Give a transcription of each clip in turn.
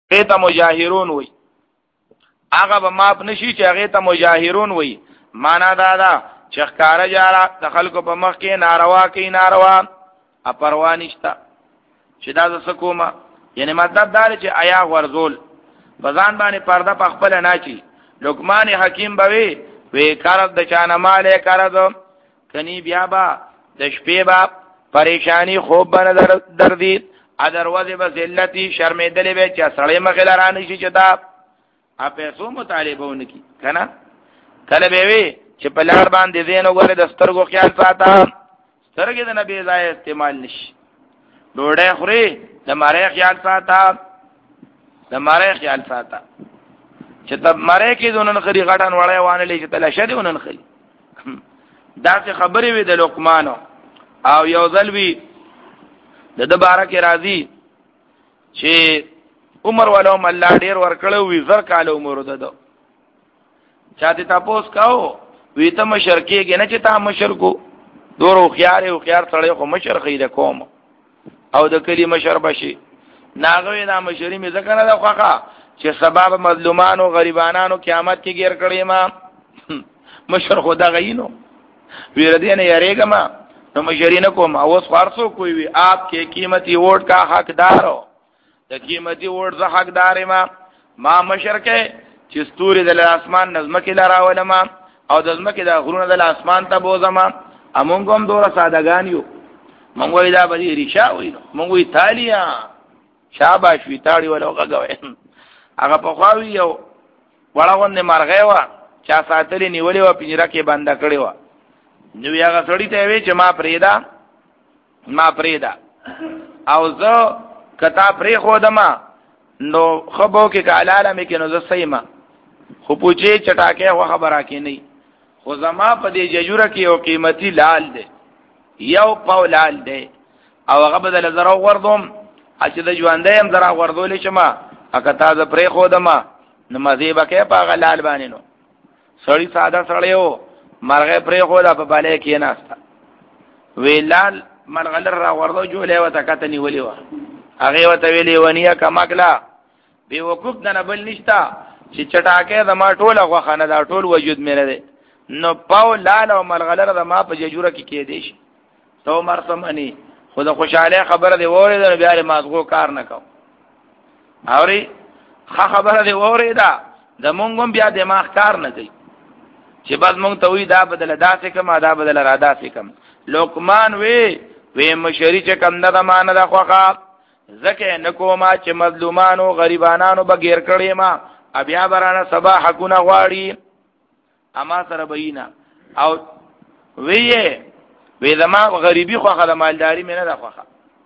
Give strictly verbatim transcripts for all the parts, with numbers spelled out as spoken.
ته مجاهرون وي هغه به ماپ نشي چې هغه ته مجاهرون وي معنا دا دا چې ښکارا جارا د خلکو په مخ کې ناروا کوي ناروا اپروا نشتا چې دا څه کومه یعنی مطلب دا چې آیا ورزول بزان باندې پرده په خپل نه چی لقمان حکیم بوي وی کارد د چانه مالې کارد کني بیا با د شپې با پریشانی خوب بن در دردی ا دروازه به ذلتی شرمېدلې به چې سړی مخله رانه شي چې دا ا پیسو مطالبهونه کی کنه کله به وی چې په لار باندې زین وګوره د سترګو خیال ساته سترګې د نبی ځای استعمال نشي ډوډۍ خوري د ماره خیال ساته د ماره خیال ساته چې ته ماره کې دونن خري غټن وړای وانه لې چې تل شری ونن خري دا څه خبرې وي د لقمان او یو ځل وی د د بارک راضی چې عمر ولوم الله ډیر ورکړو وی زر کال عمر ده چاته تاسو کاو وی ته مشرکی کې نه چې تا مشرکو دورو خيار او خيار سره خو مشرخې ده کوم او د کلی مشر بشي ناغوی دا مشری می ذکر نه خوخه چې سبب مظلومان او غریبانو قیامت کې گیر کړي ما مشر خدا غینو وی ردی نه یریګه ما نو مشری نه کوم اوس خارسو کوئی وی آپ کے قیمتی ووٹ کا حقدار ہو د قیمتی ووٹ ز حقدار ما ما مشر کې چې ستوري د اسمان نظم کې لراول ما او د ځمکې د غرونه د اسمان ته بوزما امونږ هم دوره سادهګان یو مونږ وی دا به ریشا وی مونږ وی تالیا شاباش وی تاړي ولو غوي هغه په خواوی یو وړاوند مرغې وا چا ساتلې نیولې و پنجره کې بنده کړې و نو هغه سړی ته وی چې ما پریدا ما پریدا او زه کتا پری خو دما نو خبو کې کالاله مې کې نو زه سیمه خو پوچې چټاکه و خبره کې نه خو زما په دې ججوره کې یو قیمتي لال دی یو پاو لال دی او هغه بدل زرا وردم چې د ژوندې هم زرا وردولې شمه اکتا ز پرې خو دما نمازې بکې په غلال باندې نو سړی ساده سړی وو مرغه پرې خو دا په بالې کې ناستا ویلال مرغلر را وردو جوړې وته کته نیولې و هغه وته ویلې ونیا کماکلا به وقوف نه بل نشتا چې چټاکه زما ټوله غوخانه دا ټول وجود مې نه نو پاو لال او مرغلر زما په ججوره کې کې دي تو مرسمنی خود خوشاله خبره دی وره د بیا له مازغو کار نه کو اوري خبره دی وره دا د مونږ بیا دماغ کار نه کوي چې بس مونږ ته وی دا بدل داسې کما دا بدل را داسې کم لقمان وی وی مشری چې کم نه مان دا خوخه زکه نکوما چې مظلومانو غریبانو بغیر کړي ما بیا برانه سبا حقونه غواړي اما سره بینا او وی وی زما غریبی خوخه د مالداری مې نه ده خوخه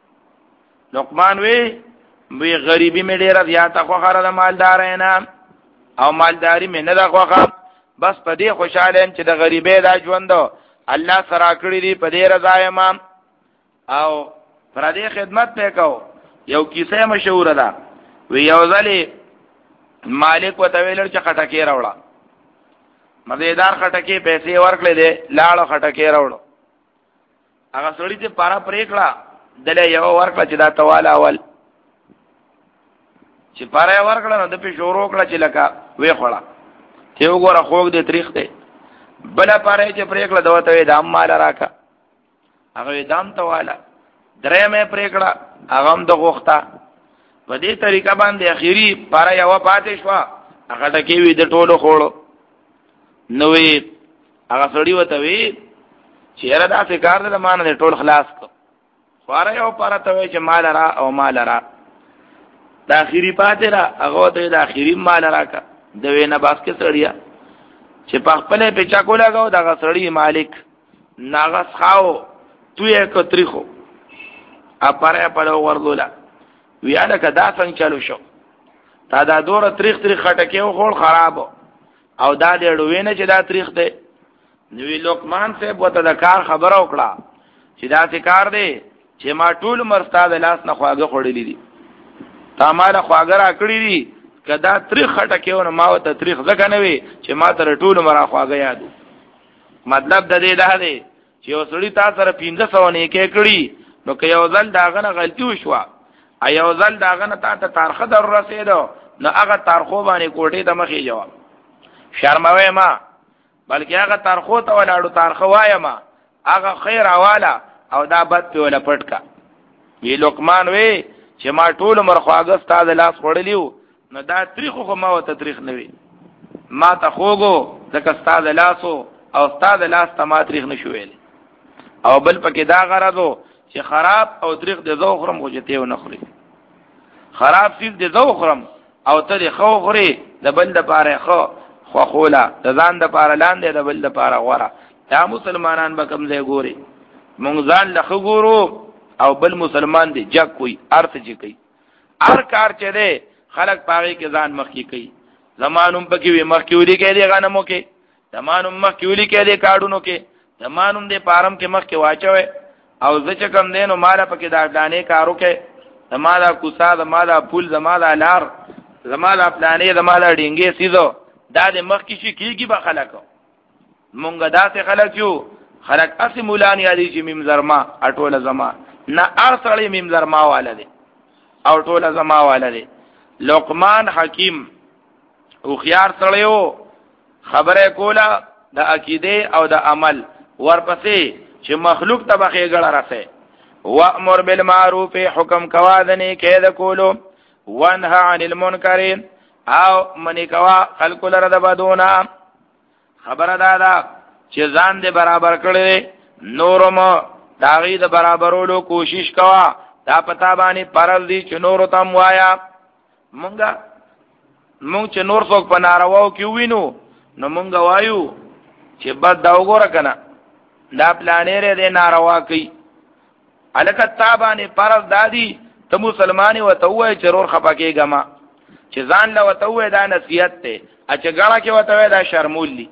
لقمان وی وی غریبی مې ډیره زیاته خوخه د مالدار نه او مالداری مې نه ده خوخه بس په دې خوشاله چې د غریبې دا ژوند الله سره کړی دی په دې رضا ما او پر دې خدمت وکاو یو کیسه مشهور ده وی یو ځلی مالک وته ویل چې خټکی راوړه مزیدار خټکی پیسې ورکړې دي لاړو خټکی راوړو هغه سړی ته پارا پریکړه دله یو ورکړه چې دا تواله اول چې پارا ورکړه نو د په شورو کړه چې لکه وې خوړه ته وګوره خوګ دې تاریخ ته بل پارا چې پریکړه دوته دام مال راکا هغه دام تواله درې مې پریکړه هغه هم د غوښتا په دې طریقه باندې اخیری پارا یو پاتې شو هغه ټکی وې د ټولو خوړو نوې هغه سړی وته وی چیرې دا فکر دې مانه ټول خلاص کو خواره یو پاره ته چې مال را او مال را د اخیری پاتې را هغه ته د اخیری مال را کا د وینه باس کې سړیا چې په خپل په چا کولا غو دا سړی مالک ناغس خاو تو یې کتریخو اپاره په ورغولا ویاله کدا څنګه چالو شو تا دا دوره تاریخ تاریخ خټکه او خور خراب او دا دې ډوینه چې دا تاریخ دی نوی لقمان صاحب وته د کار خبره وکړه چې دا څه کار دی چې ما ټول مرستاد لاس نه خواږه خړلې دي تا ما له خواږه را کړې دي کدا تاریخ خټکه او ما وته تاریخ ځکه نه وي چې ما تر ټول مرا خواږه یادو مطلب د دې دا دی چې وسړی تاسو سره پنځه سو نه کې کړی نو که یو ځل داغه نه غلطي وشوه ایو ځل داغه نه تا ته تارخه در رسیدو نو هغه تارخو باندې کوټې ته مخې جواب شرموي ما بلکې هغه تارخو ته ولاړو تارخه وایم هغه خیر حواله او دا بد په ولا پټکا وی لقمان وی چې ما ټول عمر خواږه ستاد لاس وړلیو نو دا تاریخ خو ما وته تاریخ نه وی ما ته خوګو ځکه ستاد لاسو او ستاد لاس ته ما تاریخ نشو ویل او بل پکې دا غرضو چې خراب او تاریخ د زو خرم غوجته و نخري خراب سیز د زو خرم او ته خو خوري د بل د پاره خو خو خولا د ځان د پاره لاندې د بل د پاره غوړه دا مسلمانان به کوم ځای ګوري مونږ ځان لخوا ګورو او بل مسلمان دی جک کوي ارث چې کوي هر کار چې دی خلق پاغي کې ځان مخکې کوي زمانوم پکې وي مخکې ولي کې دی غنمو کې زمانوم مخکې ولي کې دی کاډونو کې زمانوم دې پارم کې مخکې واچوي او زه چې کم دینو مال پکې دا دانې کارو کې زمالا کوسا زمالا پول زمالا لار زمالا پلانې زمالا ډینګې سیزو دا دې مخکې شي کېږي به خلکو مونږ داسې خلک یو خلک اسی مولان یادی چې میم زرما اټوله زما نه ارسړې میم زرما والده او ټوله زما والده لقمان حکیم او خيار سړیو خبره کوله د عقیده او د عمل ورپسې چې مخلوق ته بخې ګړه راسه وامر بالمعروف حکم کوا د نیکه د کولو وانها عن المنکر او منی کوا خلق لره د بدونه خبره دادا چې ځان دې برابر کړي نورم داغي د برابرولو کوشش کوا دا پتا باندې پرل دي چې نور تم وایا مونږه مونږ چې نور څوک په نارواو کې وینو نو مونږ وایو چې بد دا وګوره کنه دا پلانېره دې ناروا کوي الکه تابانه پرل دادی ته مسلمانې وته وای چې رور خپکه غما چې ځان له وته وای دا نصیحت ته اچ غاړه کې وته وای دا شرمولی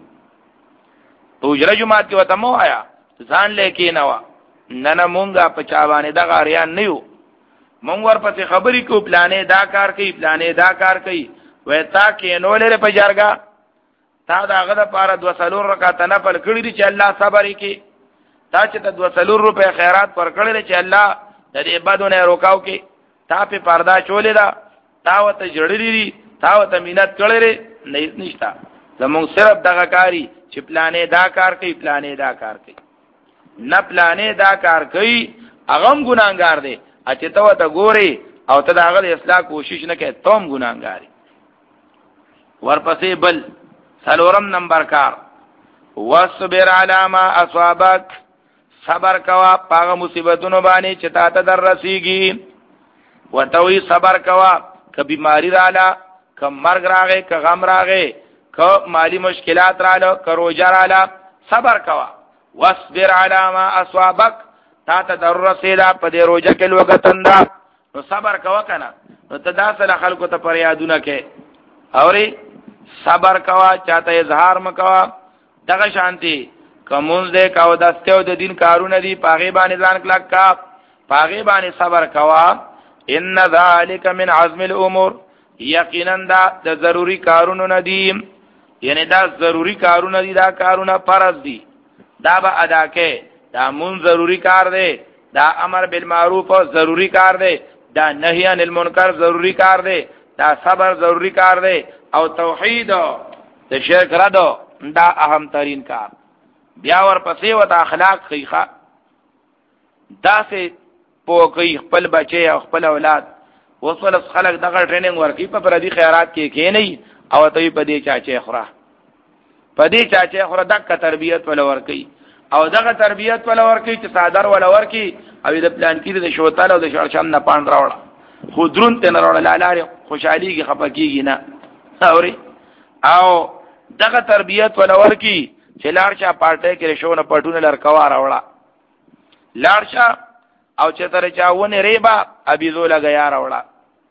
تو جره جماعت کې وته مو آیا ځان لیکې نوا نه نه مونږه په چا باندې دا غاریان نه یو مونږ ورپسې خبرې کو پلانې دا کار کوي پلانې دا کار کوي وای تا کې نو لري په جرګه تا دا غده پاره دو سلور رکعات نفل کړی دي چې الله صبر وکي تا چې د دو سلور روپے خیرات پر کړل چې الله د دې بدونه روکاو کې تا په پردا چولې دا تا وته جړلې دي تا وته مينت کړلې نه نشتا زموږ صرف دغه کاری چې پلانې دا کار کوي پلانې دا کار کوي نه پلانې دا کار کوي اغم ګناګار دی اته ته وته ګوري او ته داغه اصلاح کوشش نه کوي توم ګناګاری ورپسې بل سلورم نمبر کار واصبر علی ما اصابک صبر کوا پاغه مصیبتونو باندې چې تا ته در رسیږي وتوي صبر کوا ک بیماری رااله ک مرګ راغې ک غم راغې ک مالی مشکلات رااله ک روزه رااله صبر کوا واصبر علی ما اصابک تا ته در رسیدا په دې روزه کې لوګتندا نو صبر کوا کنه نو ته داسله خلکو ته پر یادونه کې اوري صبر کوا چاته اظهار مکوا دغه شانتي کومز دې کاو دستو د دین کارونه دي پاغي باندې ځان کلک کا پاغي باندې صبر کوا ان ذالک من عزم الامور یقینا دا د ضروری کارونه ندي یعنی دا ضروری کارونه دي دا کارونه فرض دي دا به ادا کې دا مون ضروری کار دی دا امر بالمعروف ضروری کار دی دا نهی عن المنکر ضروری کار دی دا صبر ضروری کار دی او توحید د شرک ردو دا اهم ترین کار بیا ور پسې وت اخلاق خیخه دا سه پوکي خپل بچي او خپل اولاد وصل خلق دغه ټریننګ ورکی په پردي خیرات کې کې نه او ته په دې چاچې خورا په دې چاچې خورا دغه تربيت ول ورکی او دغه تربيت ول ورکی چې صادر ول ورکی او د پلان کې د شوتاله او د شړشم نه پاند راوړه خو درون ته نه راوړه لاله خوشحالي کې خپکیږي نه اوري او دغه تربيت ول ورکی چې لارشا پارټه کې شونه پټونه لړکوا راوړه لارشا او چې تر چاونه ریبا ابي زو لګیا راوړه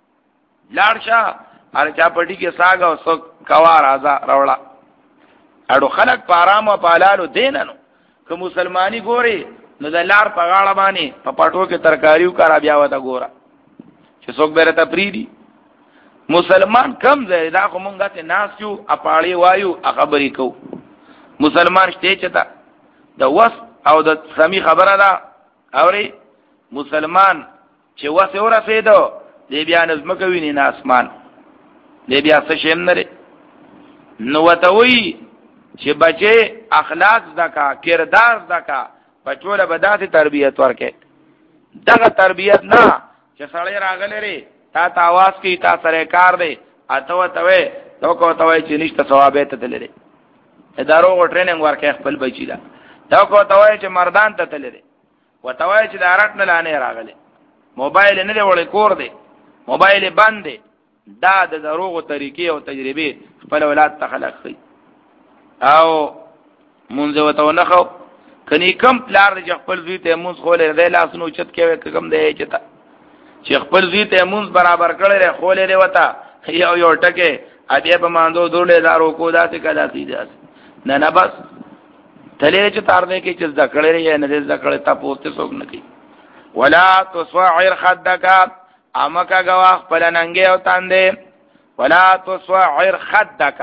لارشا هر چا پټي کې ساګ او سو کوا راځه راوړه اړو خلک پارام او پالالو دیننو که مسلمانی ګوري نو د لار په غاړه باندې په پټو کې ترکاریو کرا بیا وته ګوره چې څوک بیره تپریدي مسلمان کم زری دا خو مونږه ته ناس یو اپاړی وایو خبرې کو مسلمان شته چتا د وس او د سمي خبره ده اوري مسلمان چې وس ورسېدو دی بیا نظم کوي نه اسمان دی بیا څه شیم نه نو وتوي چې بچي اخلاق زکا کردار زکا بچوله بداتي تربيت ورکه دغه تربيت نه چې سړی راغلی لري تا ته आवाज کوي تا سره کار دی اته وتوي تو کو توي چې نشته ثواب ته تللی ادارو غو ټریننګ ورکه خپل بچی دا تو کو توي چې مردان ته تللی وتوي چې دارت نه لانه راغلی موبایل نه دی وړي کور دی موبایل بند دی دا د دروغو طریقې او تجربې خپل اولاد ته خلق شي او مونږ وته نخو کني کم پلار د خپل زوی ته مونږ خولې دی لاسونو چت کې کم دی چتا چې خپل زوی ته مونږ برابر کړي خولې دی وتا یو یو ټکه ا دې به ماندو دولې دارو کو داسې کدا سي نه نه بس تلې چې تار دې کې چې ذکرې نه دې ذکرې تا پوسټ څوک نه کوي ولا تصعر خدك امکا گوا خپل ننګي او تاندې ولا تصعر خدك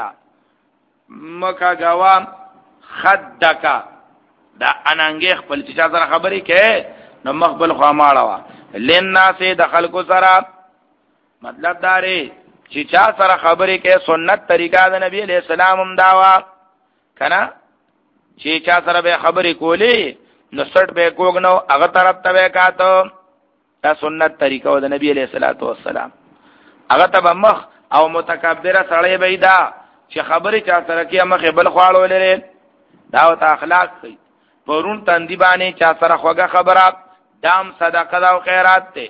مکا گوا خدك دا اننګي خپل چې سره خبرې کې نو مخبل خو ماړه لناس دخل کو سره مطلب داري چې چا سره خبرې کې سنت طریقه د نبی عليه السلام هم داوا کنه چې چا سره به خبرې کولې نو سټ به کوګنو هغه طرف ته وکاتو دا سنت طریقه د نبی عليه الصلاه والسلام هغه ته مخ او متکبره سړی بيدا چې خبرې چا سره کې مخ بل خواړو لري دا او اخلاق کوي پرون تندی باندې چا سره خوګه خبره دام صدقه او خیرات ته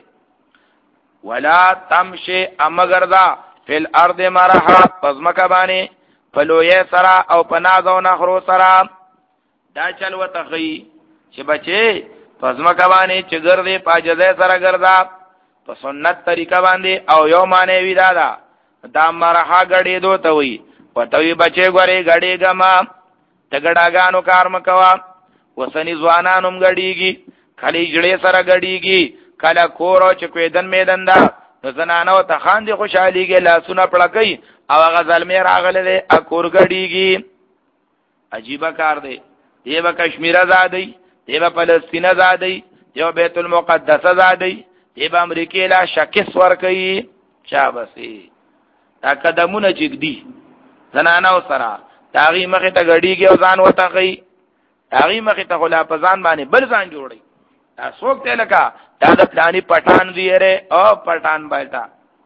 ولا تمشي امغردا فی الارض مرحا پزمکه باندې فلوې سرا او پناز او نخرو سرا دا چل وتخی چې بچي پزمکه باندې چې ګرځي پاجزه سره ګرځا په سنت طریقه باندې او یو معنی وی دادا دا مرحا غړې دو ته وی پتوی بچي ګوري غړې ګما تګړاګانو کار مکوا وسنی ځوانانم غړېږي خلی جړې سره غړېږي کله کورو چې کویدن میدان دا زنانو ته خاندي خوشحاليږي لاسونه پړکې او غزل مې راغله له اکور غړېږي عجیب کار دی دی به کشمیر آزادی دی به فلسطین آزادی یو بیت المقدس آزادی دی به امریکای لا شکس ور کوي شابسي تا قدمونه چګدي زنانو سره تاغي مخه ته غړېږي او ځان وته کوي تاغي مخه ته خلا په ځان باندې بل ځان جوړي دا څوک ته لکه دا د پلاني پټان دی ره او پټان بیٹا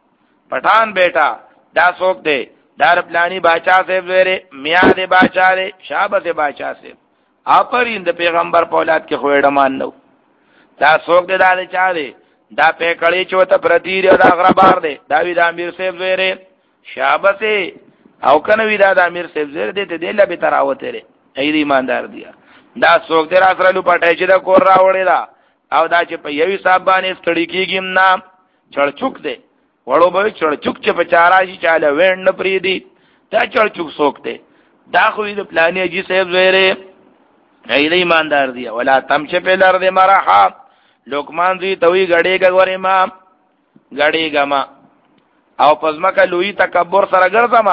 پټان بیٹا دا څوک دی دار پلاني باچا صاحب وره میا دې باچا دې شابه دې باچا صاحب اپرین د پیغمبر په اولاد کې خوېډه مان نو دا څوک دې دا چا دی دا په کړي چوته پردی دی دا غربار دی دا وی د امیر صاحب وره شابه سي او کنه وی دا د امیر صاحب زره دې ته دې لبه تراوته لري اې دې ایماندار دی دا څوک دې راځره لو پټای چې دا کور راوړی دا او دا چې په یوي صاحب باندې ستړي کېږم نام چړچوک دی وړو به چړچوک چې په چاراشي چاله وین نه پری دی دا چړچوک څوک دی دا خو دې پلاني اجي صاحب زره اې دې ایماندار دی ولا تمشه په لار دې مرحا لوکمان دوی توي غړې غورې ما غړې غما او پزماکه لوی تکبر سره ګرځما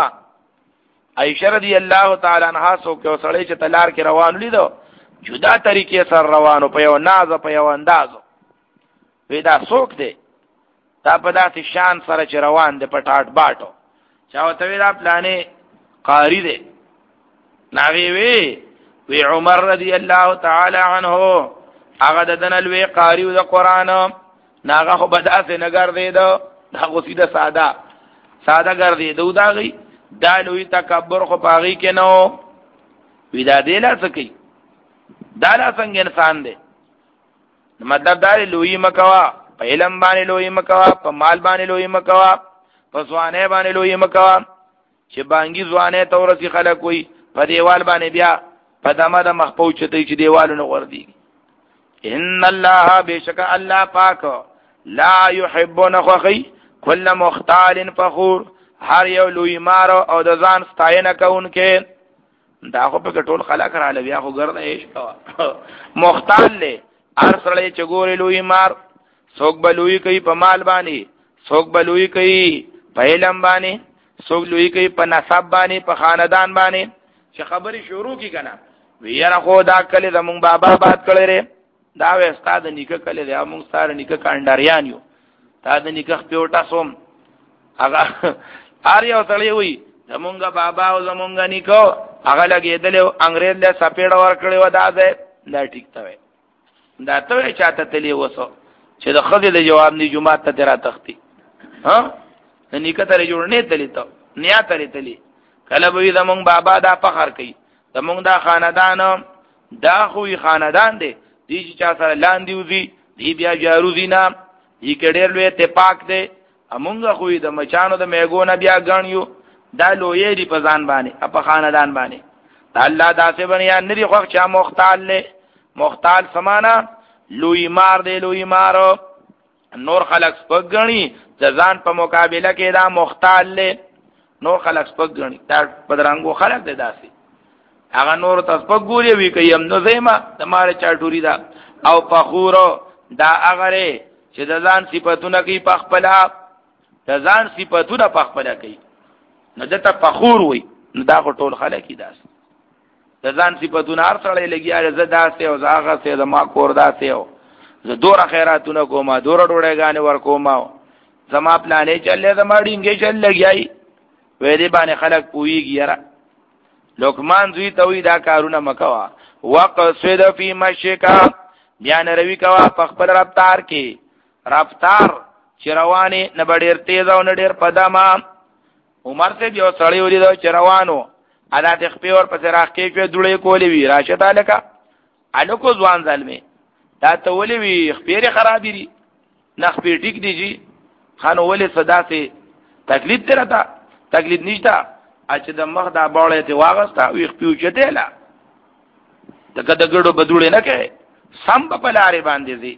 عائشہ رضی الله تعالی عنها سو کې وسړې چې تلار کې روان لیدو جدا طریقې سره روانو په یو ناز په یو اندازو وی دا څوک دی تا په داسې شان سره چې روان دی په ټاټ باټو چا وته وی دا پلانې قاری دی ناوی وی وی عمر رضی الله تعالی عنه هغه د دنلوی قاری د قران ناغه خو بداسه نګر دی دا هغه سیده ساده ساده ګرځي دو دا غي دا لوی تکبر خو پاغي کې نو وی دا دی لا سکی دا لا څنګه انسان دی مطلب دا لوی مکوا په علم باندې لوی مکوا په مال باندې لوی مکوا په ځوانه باندې لوی مکوا چې بانګي ځوانه تورسي خلک وي په دیوال باندې بیا په دمه د مخ پوچته چې دیوالونه ور دي ان الله بشک الله پاک لا يحب نخخي كل مختال فخور هر یو لوی مارو او د ځان ستاینه کوونکې دا خو په ټول خلک را لوي خو ګرځي هیڅ کوا مختال له هر سړی چې ګوري لوی مار څوک بلوي کوي په مال باندې څوک بلوي کوي په علم باندې څوک لوی کوي په نسب باندې په خاندان باندې چې خبري شروع کی کنه ویره خو دا کله زمون بابا بات کړي ره دا و استاد نیکه کله دا مونږ سره نیکه کانداریان یو تا د نکاح پیوټا سوم هغه ار یو سړی وي زمونږ بابا او زمونږ نیکو هغه لګېدل انګريز له سپېړ ور کړی و دا ده دا ټیک ته دا ته چاته تلی وسو چې د خځې د جواب نه جمعه ته تیرا تختی ها نیکه ترې جوړ نه تلی ته نیا ترې تلی کله به زمونږ بابا دا فخر کوي زمونږ دا خاندان دا خوې خاندان دی دي چې چا سره لاندې وزي دی بیا جارو زینا دی کډیر لوی ته پاک دی امونږ خوې د مچانو د میګونه بیا غنیو دا لوی دی په ځان باندې په خاندان باندې الله داسې بنیا نری خو چا مختال له مختال سمانا لوی مار دی لوی مارو نور خلق سپک غنی د ځان په مقابله کې دا مختال له نور خلق سپک غنی دا بدرنګو خلق دی داسې هغه نور تاسو په ګوري وی کوي نو زېما د مال چاټوري دا او فخورو دا هغه چې د ځان صفاتونه کوي په خپل د ځان صفاتونه په خپل کوي نو دته فخور وي نو دا ټول خلک داس د ځان صفاتونه هر څړې لګیا زه داسې او زاغه سه د ما کور داسې او زه دوره خیراتونه کومه دوره ډوړې غانې ور کومه زما پلانې چلې زما ډینګې چل لګیای وې دې باندې خلک پويږي یاره لوکمان زوی ته وی دا کارونه مکوا وقصد فی مشکا بیان روی کوا په خپل رفتار کې رفتار چروانی نه ډیر تیز او نه ډیر پدما عمر سے یو سړی ولید چروانو ادا تخپی اور پس راخ کې په دوړې کولې وی راشد الکا الکو ځوان ظالمه دا ته ولې وی خپیر خرابې دي نخ په ټیک دیږي خانو ولې صدا سي تکلیف درته تکلیف نشته اچ د مخ دا باړې ته واغستا وی خپیو چته لا دغه دګړو بدوړې نه کوي سم په لارې باندې دي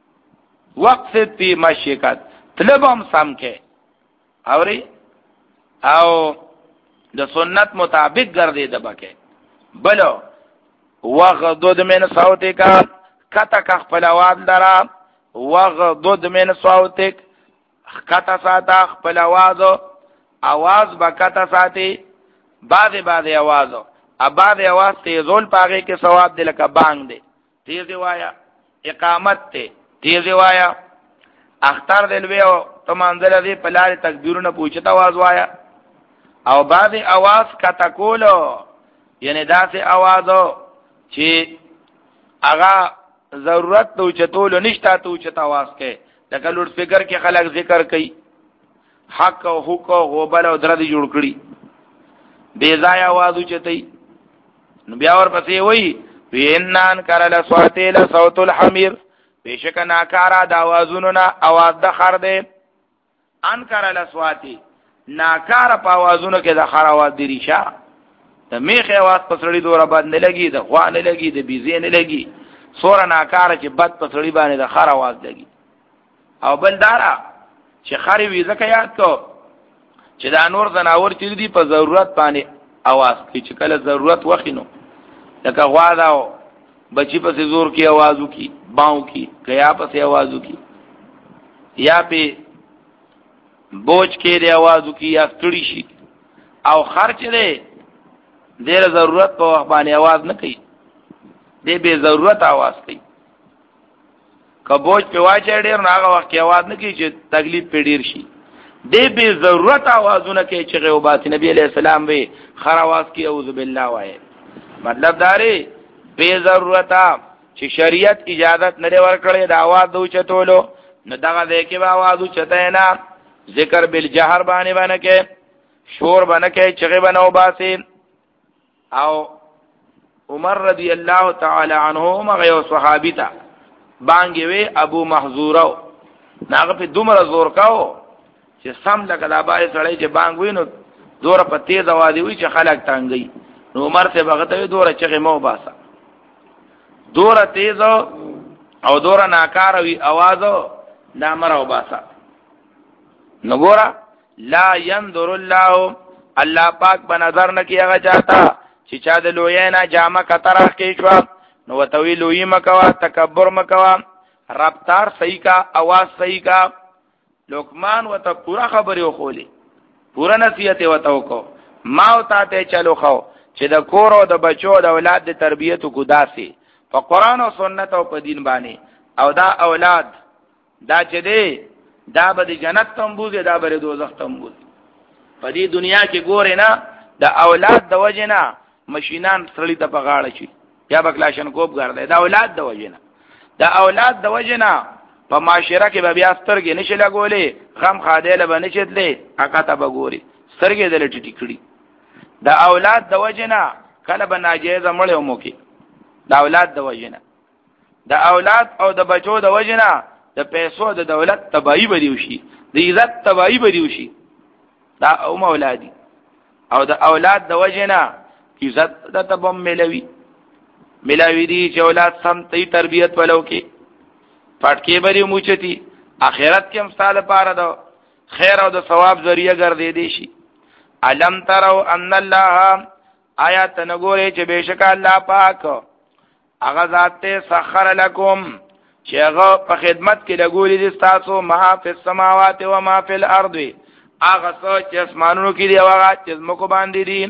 وقت پی مشکات طلبم سم کې اوري او د سنت مطابق ګرځي د بکه بلو وغضض من صوتک کتا خپل आवाज درا وغضض من صوتک کتا ساته خپل आवाज आवाज بکتا ساتي بعد بعد आवाज اباد आवाज تیزول پاګه کې ثواب دل کا بانګ دے تیز وایا اقامت ته تیز وایا اختر دل ویو تمانځل دې پلار تکبیرونه پوښتنه आवाज وایا او بعد आवाज کا تکولو یعنی داسې आवाज چې هغه ضرورت ته چتول نشتا ته چتا आवाज کې لکه لوډ سپیکر کې خلک ذکر کوي حق او حقوق غوبل او درد جوړ کړي بے ځای आवाज چتای نو بیا ور پسې وای وینان کرل صوتل صوت الحمیر بشک ناکارا د आवाजونو نه आवाज د خر دی ان کرل صوتی ناکارا په आवाजونو کې د خر आवाज دی ریشا د میخ आवाज پسړی دوره باندې لګي د خوا نه لګي د بيزي نه لګي سور ناکارا چې بد پسړی باندې د خر आवाज لګي او بلدارا چې خر وی زکه یاد کو چې دا نور زناور چې دی په ضرورت باندې आवाज کوي چې کله ضرورت وخینو لکه غوا داو بچی په زور کې आवाज وکي باو کی غیا په आवाज وکي یا په بوج کې دی आवाज وکي یا ستړي شي او خرچ دی ډېر ضرورت په وخت باندې आवाज نه کوي دې به ضرورت आवाज کوي کبوج په واچې ډېر هغه وخت کې आवाज نه کوي چې تکلیف په ډېر شي دې به ضرورت आवाजونه کوي چې غوبات نبی عليه السلام به خر आवाज کوي اعوذ بالله وایي مطلب داري به ضرورت چې شریعت اجازت نه ورکړي دا आवाज دو چتولو نو دغه دې کې به आवाज چته نه ذکر بالجهر باندې باندې کې شور باندې کې چغه بنو باسي او عمر رضی الله تعالی عنہ مغه یو صحابي تا بانګي وی ابو محذورو ناغه په دومره زور کاو چې سم لکه دا بای سړی چې بانګ وینو زور په تیز आवाज وی چې خلک تانګي نو عمر ته بغته دوره چغه مو باسا دوره تیز او دوره ناکار وی आवाज دا مرو باسا نګورا لا ينظر الله الله پاک په نظر نه کیږي چاته چې چا د لوینا جامه کتره کې شو نو وتوی لوی مکوا تکبر مکوا رفتار صحیح کا आवाज صحیح کا لقمان وته پورا خبره وخولي پورا نصیحت وته وکاو ما او ته چلو خو چې د کور او د بچو د اولاد د تربیته کو داسي په قران او سنت او په دین باندې او دا اولاد دا چې دی دا به جنت ته بوزي دا به دوزخ ته بوزي په دې دنیا کې ګورې نه د اولاد د وجنه ماشینان سړی ته په غاړه شي یا بکلاشن کوب ګرځي دا اولاد د وجنه د اولاد د وجنه په معاشره کې به بیا سترګې نشي لګولې غم خادله به نشدلې هغه ته به ګوري سترګې دل ټټی کړي د اولاد د وجنه کله به ناجیز مړ مو کې د اولاد د وجنه د اولاد او د بچو د وجنه د پیسو د دولت تباہی بدیو شي د عزت تباہی بدیو شي دا او اولادي او د اولاد د وجنه عزت د تبم ملوي ملاوی دی چې اولاد سم تی تربیت ولو کې پټکې بری موچتی اخرت کې هم ستاله پاره دو خیر او د ثواب ذریعہ ګرځې دی شي علم ترو ان الله آیات نګورې چې بشک الله پاک هغه ذات سخر لكم چې هغه په خدمت کې لګولې دي تاسو ما فی السماوات و ما فی الارض هغه څه چې اسمانونو کې دی او هغه چې زمکو باندې دي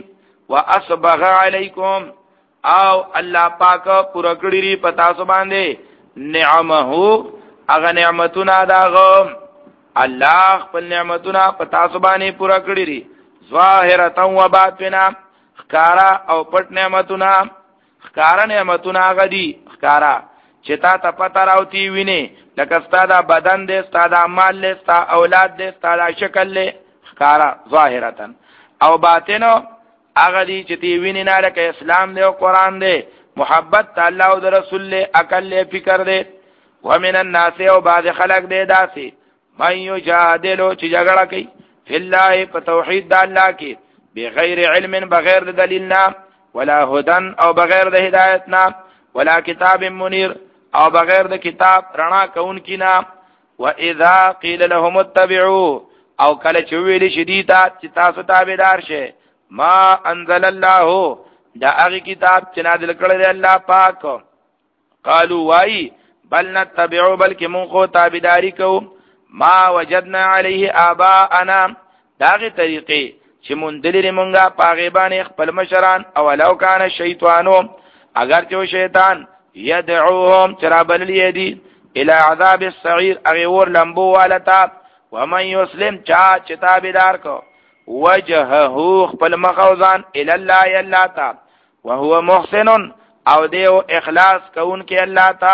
واسبغ علیکم او الله پاک پورا کړی ری پتا سو باندې نعمه هغه نعمتونه داغه الله خپل نعمتونه پتا سو باندې پورا کړی ری ظاهرا و باطنا خکارا او پټ نعمتونه خکارا نعمتونه غدي خکارا چې تا ته پتا راوتی ویني لکه ستاده بدن دې ستاده مال دې ستاده اولاد دې ستاده شکل دې خکارا ظاهرا او باطنو هغه دي چې تی ویني نه لکه اسلام دی او قران دی محبت الله او رسول له عقل له فکر دی ومن الناس او بعض خلق دی داسي مَن یجادلو چې جګړه کوي فی الله په توحید د الله کې بغیر علم بغیر دلیلنا ولا هدن او بغیر د هدایتنا ولا کتاب منیر او بغیر د کتاب رڼا کون کینا واذا قیل لهم اتبعوا او کله چې ویل شدیدا چې تاسو تابعدار شئ ما انزل الله دا هغه کتاب چې نازل کړی دی الله پاک قالوا وای بل نتبعو بلکې مونږ خو تابعداري کوو ما وجدنا عليه آباءنا داغه طریقې چې مونږ دلې مونږه پاغه باندې خپل مشران او لو کان شیطانو اگر چې شیطان يدعوهم ترابل اليدي الى عذاب السعير اغور لمبو والتا ومن يسلم چا چې تابعدار کو وجهه خپل مخوزان الى الله يلا تا وهو محسن او دیو اخلاص کون کې الله تا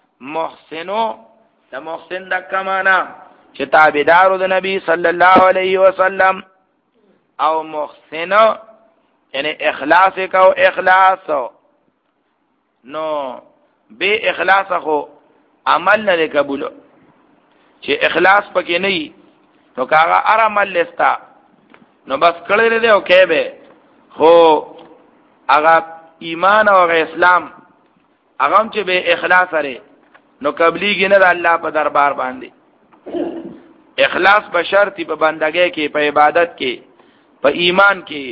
محسنو د محسن د کمانا چې تابعدارو د نبی صلی الله علیه وسلم او محسنو یعنی اخلاص کو اخلاص نو بے اخلاص خو عمل نه قبول چې اخلاص پکې نه نو کاغه ار عمل لستا نو بس کړی دی او کې به خو هغه ایمان او اسلام هغه چې به اخلاص لري نو قبليږي نه د الله په دربار باندې اخلاص په شرطي په بندګۍ کې په عبادت کې په ایمان کې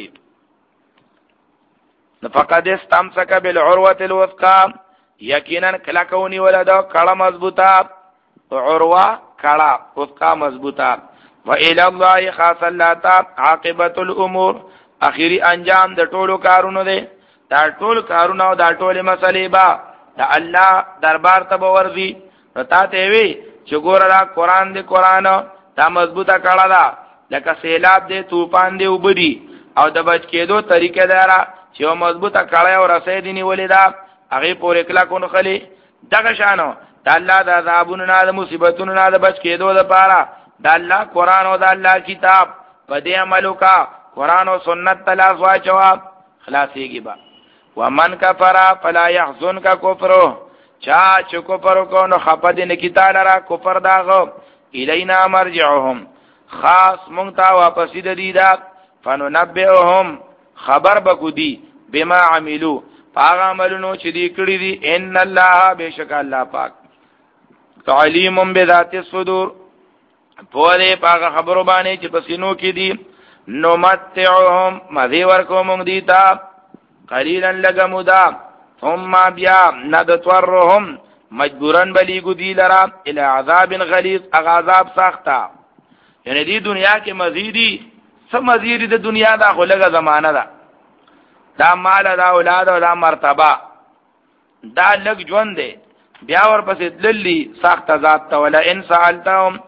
فقد استمسك بالعروه الوثقى یقینا کلا کونی ولدا کړه مضبوطه عروه کړه وثقا مضبوطه و الى الله خاص الله تعالی عاقبت الامور اخیری انجام د ټولو کارونو دی دا ټول کارونه او دا ټول مسلې با دا الله دربار ته ورځي تا ته وی چې ګوره دا قران دی قران دا مضبوطه کړه دا لکه سیلاب دی طوفان دی وبدي او د بچ کېدو طریقې دارا چې مضبوطه کړه او رسیدنی ولیدا هغه پورې کلا کو نخلي دغه شانو دا الله د عذابونو نه د مصیبتونو نه د بچ کېدو لپاره دا الله قران او دا الله کتاب په دې عملو کا قران او سنت تلاش وا جواب خلاصيږي با ومن کفر فلا يحزنك كفره چا چې کفر کو نو خپد نه کی تعالی را کفر داغو الینا مرجعهم خاص مونږ ته واپس دي دا فننبئهم خبر بکو دی بما عملو پاغ عملونو چې دی کړی دي ان الله بشک الله پاک تعلیم بذات الصدور په دې پاغ خبرو باندې چې پسینو کې دي نو متعهم مذي ورکو مونږ دي تا قليلا لغمدا ثم بیا ندتورهم مجبورن بلی ګدی لرا الى عذاب غلیظ عذاب سختا یعنی دی دنیا کې مزیدی سم مزیدی د دنیا دا خلګه زمانہ ده دا مال دا اولاد او دا مرتبه دا لګ ژوند دی بیا ورپسې دلی سخت ذات ته ولا ان سالتهم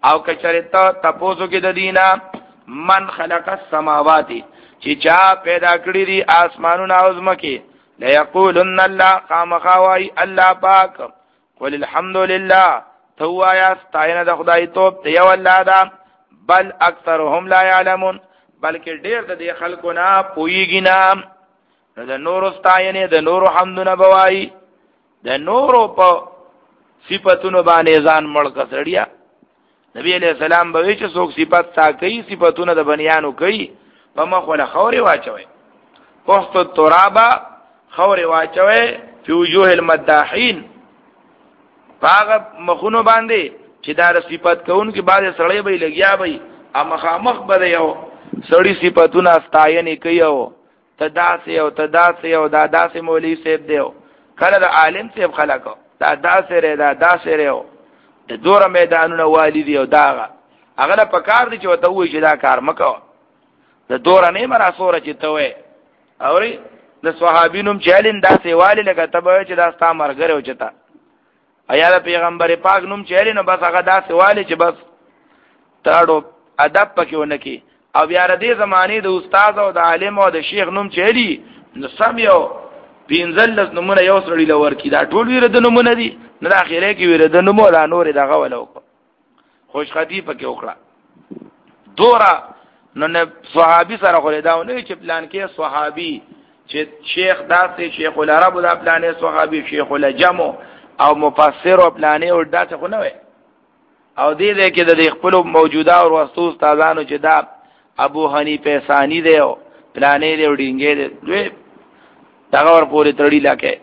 او کچرتا تپوسو کې د دینا من خلق السماوات چې چا پیدا کړی دي اسمانونه او زمکه ليقولن الله قامخوای الله پاک قل الحمد لله تو یا ستاینه د خدای توپ دی الله دا بل اکثرهم لا يعلمون بلکې ډیر د دې خلکو نه پویږي نه د نور ستاینه د نور حمدونه بوای د نور په صفاتونو باندې ځان مړ کړیا نبی علیہ السلام به چې څوک صفات تا کوي صفاتونه د بنیانو کوي په مخ ولا خوري واچوي پوست الترابا خوري واچوي فی وجوه المداحین هغه مخونو باندې چې دا صفات کوون کې بعد سړی به لګیا وي اما خامخ به یو سړی صفاتونه استاینه کوي او تداسه او تداسه او دا داسه مولوی صاحب دیو کله د عالم صاحب خلکو دا داسه ری دا داسه ریو د دوره میدانونه والدی او داغه هغه په کار دي چې وته وې چې دا کار مکو د دوره نه مرا سوره چې ته وې اوري د صحابینوم چالین داسې والی لکه تبه چې دا ستا مرګره او چتا ایا د پیغمبر پاک نوم چالین نو بس هغه داسې والی چې بس تاړو ادب پکې ونکي او بیا د دې زمانه د استاد او د عالم او د شیخ نوم چالي نو سم یو پینځل نمونه یو سړی لور کی دا ټول ویره د نمونه دي نه د اخیره کې ویره د نمو لا نور دغه ولو خوش خطی پکې وکړه دورا نو نه صحابي سره خو دا نه چې پلان کې صحابي چې شیخ داسې شیخ العرب دا پلانې صحابي شیخ الجمع او مفسر او پلانې او داسې خو نه وي او دې دې کې د خپل موجوده او واسطو استادانو چې دا ابو حنیفه ثانی دی او پلانې دی وډینګې دی دوی دا ور پوری تړي لکه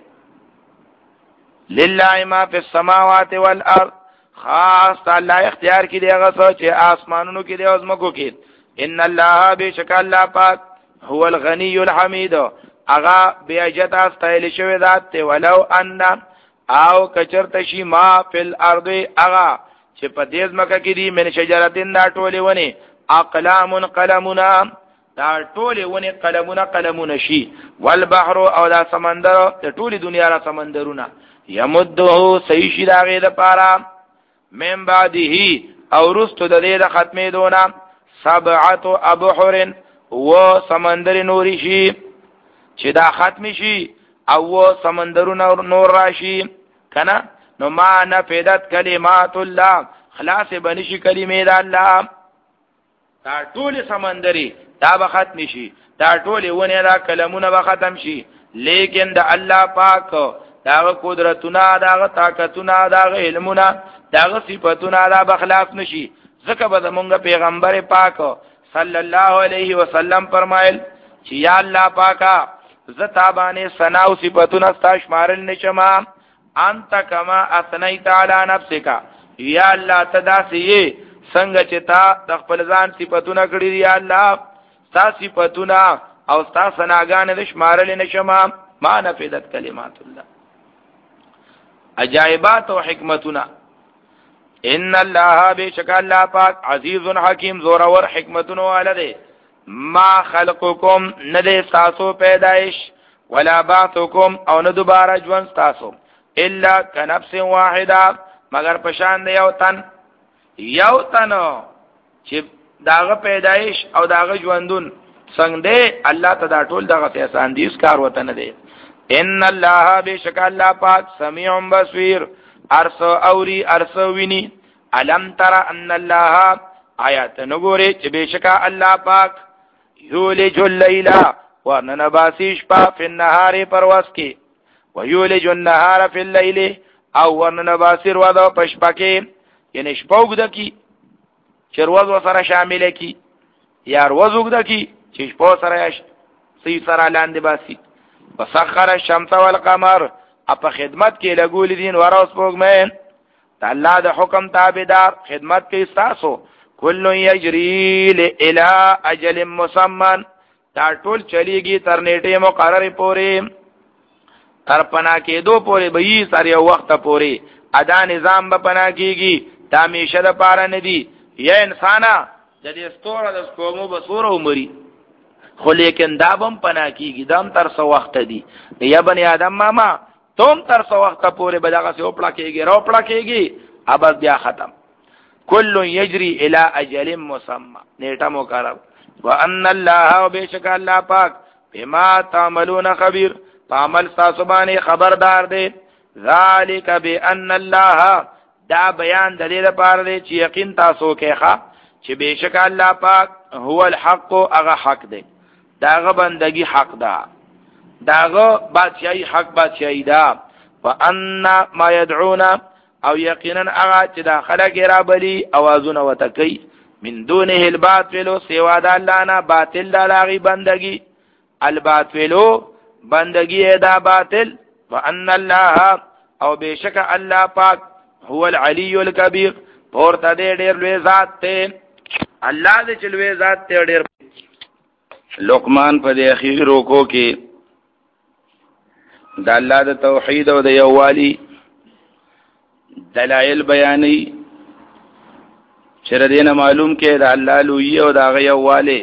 لله ما فی السماوات والارض خاص الله اختیار کړي دی هغه څه چې اسمانونو کې دی او زمکو کې ان الله بشک الله پاک هو الغنی الحمید اغا بیاجت استایل شوی ذات ته ولو ان او کچرت شی ما فی الارض اغا چې په دې زمکه کې دی من شجرتین دا ټولې ونی اقلام قلمنا دا ټولې ونی قلمونه قلمونه شي والبحر او دا سمندر ته ټولې دنیا را سمندرونه یمده صحیح شي دا غې د پاره من بعده او رستو د دې د ختمې دونه سبعه ابحر و سمندر نوري شي چې دا ختم شي او سمندرونه نور راشي کنه نو ما نفدت کلمات الله خلاص بنشي کلمې د الله دا ټول سمندري دا به ختم شي دا ټول ونه دا کلمونه به ختم شي لیکن د الله پاک دا قدرتونه دا طاقتونه دا علمونه دا صفاتونه دا بخلاف نشي ځکه به زمونږ پیغمبر پاک صلی الله علیه وسلم فرمایل چې یا الله پاکا زتا باندې ثنا او صفاتونه استشمارل نشما انت کما اثنیت علی نفسک یا الله تداسی څنګه چې تا د خپل ځان صفاتونه کړی دی الله ستا صفاتونه او ستا ثناګان د شمارل نشما ما نفدت کلمات الله عجائبات او حکمتونه ان الله بشک الله پاک عزیز حکیم زور اور حکمتونو ولده ما خلقکم ندی تاسو پیدائش ولا بعثکم او نه دوباره ژوند تاسو الا کنفس واحده مگر پشان دی یو تن یو تن چې داغه پیدائش او داغه ژوندون څنګه دی الله تعالی ټول دغه احسان دي کار وته نه دی ان الله بشک الله پاک سمیع بصیر ارس اوری ارس ویني علم تر ان الله آیات نګوري چې بشکا الله پاک یولج الليل ورنباسیش پا فی النهار پرواز کی ویولج النهار فی الليل او ورنباسیر ودا پشپکی یعنی شپوګ دکی چرواز وسره شامل کی یا روزوګ دکی چې شپو سره سی سره لاندې باسی وسخر الشمس والقمر اپ خدمت کې لګول دین وراس پوګمن الله د حکم تابعدار خدمت کې تاسو کل یجری الى اجل مسمى دا ټول چلیږي تر نیټه مقرره پورې تر پنا کې دو پورې به سر یو وخت پورې ادا نظام به پنا کېږي دا میشه د پاره نه دی یا انسانا د دې ستوره د کومو به سور عمرې خو لیکن دا بم پنا کېږي دام تر څو وخت دی یا بنی آدم ماما توم تر څو وخت پورې به دغه څه وپړه کېږي رو پړه کېږي ابد بیا ختم کل یجری الی اجل مسمى نیټه مقرر وان الله وبشک الله پاک بما تعملون خبير عمل تاسو باندې خبردار دی ذالک بان الله دا بیان د دې لپاره دی چې یقین تاسو کې ښه چې بشک الله پاک هو الحق هغه حق دی داغه بندگی حق ده داغه بادشاہي حق بادشاہي ده وان ما يدعون او یقینا هغه چې داخله کې را بلی اوازونه وتکي من دونه الباطل سوا د الله نه باطل د لاغي بندگی الباطل بندگی دا باطل وان الله او بشک الله پاک هو العلی الکبیر پورته دې ډېر لوی ذات ته الله دې چلوي ذات ته ډېر لقمان په دې اخیری روکو کې د الله د توحید او د یووالي دلائل بیانې چر دینه معلوم کې د الله لوی او د هغه یوواله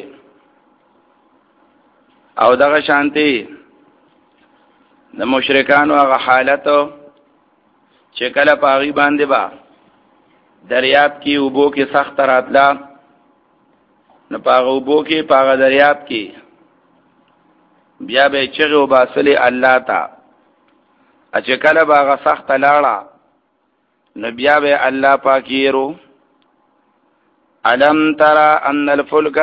او دغه شانتي د مشرکانو هغه حالت چې کله پاغي باندې با دریاب کې اوبو کې سخت راتلا نه پاغه اوبو کې پاغه دریاب کې بیا به چغه وباسلې الله تا چې کله باغه سخت لاړه نو بیا به الله پاکیرو علم ترى ان الفلك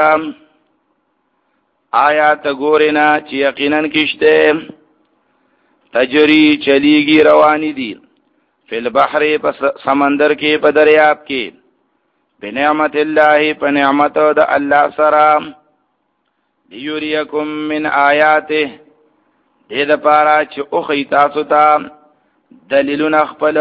آیات ګورینا چې یقینا کشته تجری چلیږي رواني دي فل بحر پس سمندر کې په دریاب کې بنعمت الله په نعمت د الله سره ليريكم من آیاته دې د پاره چې او خی تاسو ته دلیلونه خپل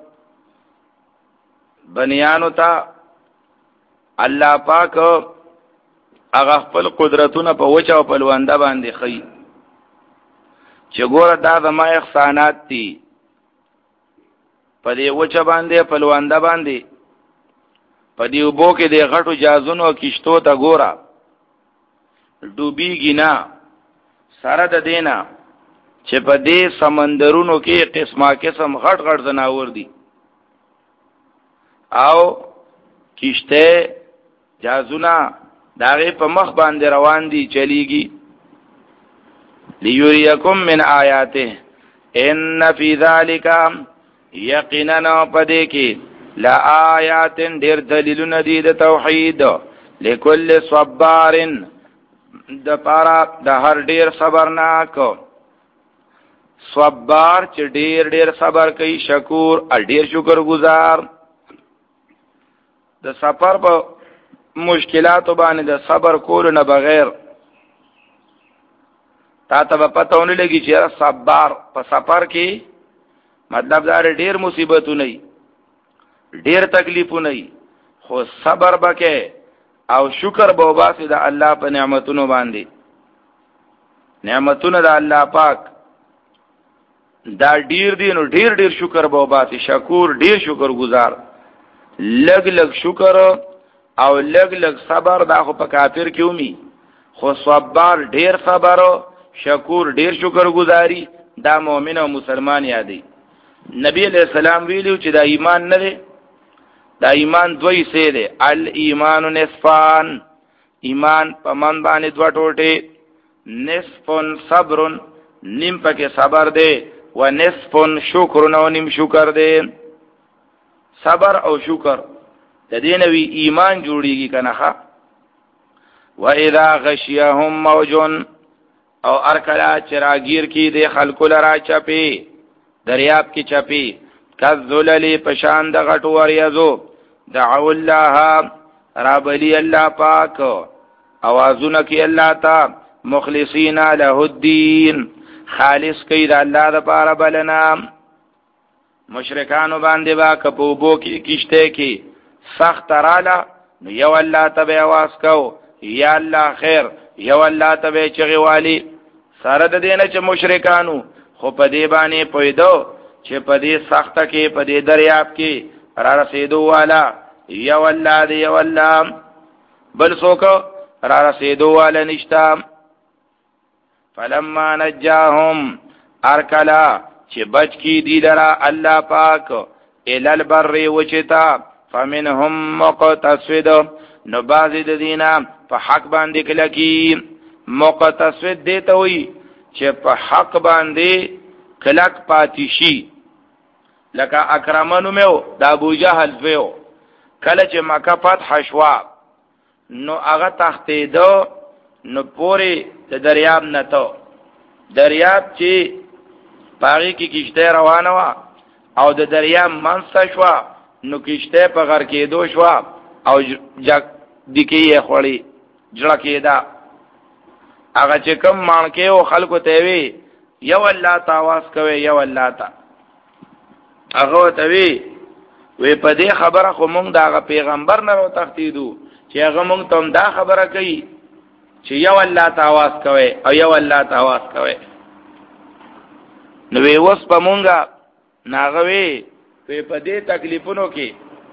بنیانو ته الله پاک هغه خپل قدرتونه په وچه او په لوانده باندې خي چې ګوره دا د ما احسانات دي په دې وچه باندې په لوانده باندې په دې وبو کې د غټو جازونو او کشتو ته ګوره ډوبېږي نه سره د دینا چې په دې سمندرونو کې قسمه قسم غټ غټ ځناور دي او کشته جازونه داغه په مخ باندې روان دي چلیږي ليريكم من آیاته ان فی ذلک یقینا پدې کې لا آیات ډېر دلیلونه دي د توحید لكل صبار د پارا د هر ډېر صبرناک صبر چې ډېر ډېر صبر کوي شکور ا ډېر شکر گزار د سفر په مشکلاتو باندې د صبر کول نه بغیر تا ته پتهونه لګي چې صبر په سفر کې مطلب دا ډېر مصیبتونه نه ډېر تکلیفونه نه خو صبر وکې او شکر به وباسي د الله په نعمتونو باندې نعمتونه د الله پاک دا ډېر دي نو ډېر ډېر شکر به وباسي شکور ډېر شکر گزار لګ لګ شکر او لګ لګ صبر دا خو په کافر کې ومي خو صبر ډیر صبر شکور ډیر شکر گزاري دا مؤمن او مسلمان یادي نبی علیہ السلام ویلو چې دا ایمان نه دی دا ایمان دوی سه دی الایمان نصفان ایمان په من باندې دوه ټوټه نصفن صبر نیم پکې صبر دی و نصفن شکر نو نیم شکر دی صبر او شکر د دې نوی ایمان جوړیږي کنه ښا و اذا غشيهم موج او ارکلا چراغیر کی د خلکو لرا چپی دریاب کی چپی کذلل پشان د غټو وریازو دعوا الله ربلی الله پاک اوازونه کی الله تا مخلصین له الدین خالص کی د الله د پاره بلنا مشرکانو باندې با کپو بو کی کشته کی سخت رااله نو یو الله تبع आवाज کو یا الله خیر یو الله تبع چغي والی سره د دینه چې مشرکانو خو په دې باندې پویدو چې په دې سخت کې په دې دریاب کې را رسیدو والا یو الله دی یو الله بل څوک را رسیدو والا نشتا فلما نجاهم ارکلا چې بچ کی دی لرا الله پاک ال البر وچتا فمنهم مقتصد نو بعضی د دینا په حق باندې کلکی مقتصد دیته وي چې په حق باندې کلک پاتې شي لکه اکرمنو مې د ابو جهل ویو کله چې مکه فتح شوا نو هغه تختیدو نو پوری د دریاب نه ته دریاب چې پاغي کې کشته روانه وا او د دریاب منځ شوا نو کشته په غر کې دو شوا او جک دکی خوړی جړه کېدا هغه چې کوم مانکه او خلکو ته وی یو الله تواس کوي یو الله تا هغه ته وی وی په دې خبره خو مونږ دا پیغمبر نه رو تختیدو چې هغه مونږ ته دا خبره کوي چې یو الله تواس کوي او یو الله تواس کوي نو وی وس په مونږه ناغوي په دې تکلیفونو کې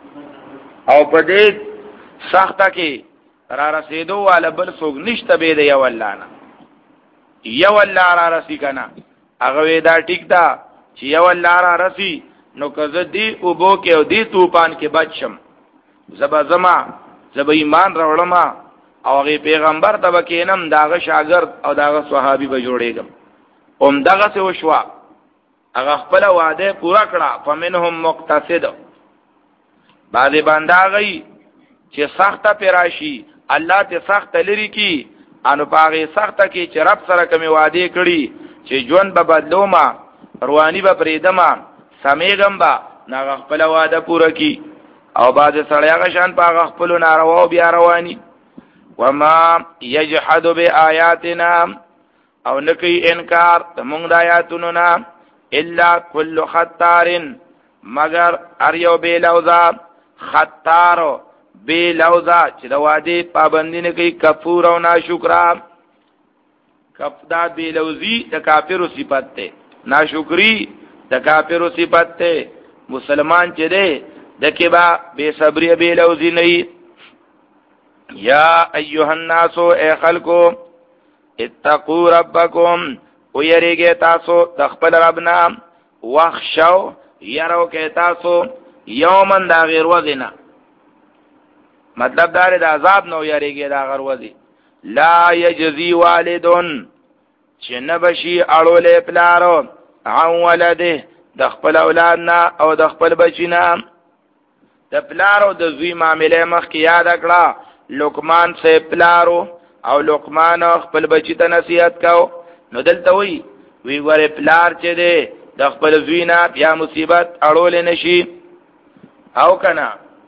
او په دې سخته کې را رسیدو والا بل څوک نشته به دی یو الله نه یو الله را رسی کنه هغه دا ټیک دا چې یو الله را رسی نو کزه دی او بو کې او دی توپان کې بچم زبا زما زبا ایمان راوړم او هغه پیغمبر ته وکینم داغه شاګرد او داغه صحابي به جوړېږم اوم دغه څه وشوا هغه خپل وعده پورا کړه فمنهم مقتصد بعضی بندا غي چې سخته پراشي الله ته سخت لري کی انو پاغه سخته کی چې رب سره کوم وعده کړي چې ژوند به بدلو ما رواني به پریدما سمېګم با نه خپل وعده پوره کی او بعد سړی هغه شان پاغه خپل ناروا بیا رواني وما يجحد بآياتنا او نکی انکار موږ د آیاتونو نه الا كل خطار مگر اریو بے لوزا خطارو بے لوزا چې د وادي پابندی نه کوي کفور او ناشکرا کفدا بے لوزی د کافرو صفت ته ناشکری د کافرو صفت ته مسلمان چې ده د کبا بے صبری بے لوزی نه یا ایها الناس ای خلقو اتقوا ربکم او یریږي تاسو د خپل رب نام واخشوا یرو کې تاسو یومن دا غیر وزنا مطلب دا د عذاب نو یریږي دا غیر وزي لا یجزی والدون چې نبشي اړولې پلارو عن ولده د خپل اولاد نه او د خپل بچی نه د پلارو د زوی معاملې مخ کې یاد کړه لقمان سے پلارو او لقمان خپل بچی ته نصیحت کاو نو دلته وی وی ور پلار چې ده د خپل زوینا بیا مصیبت اړول نشي او کنا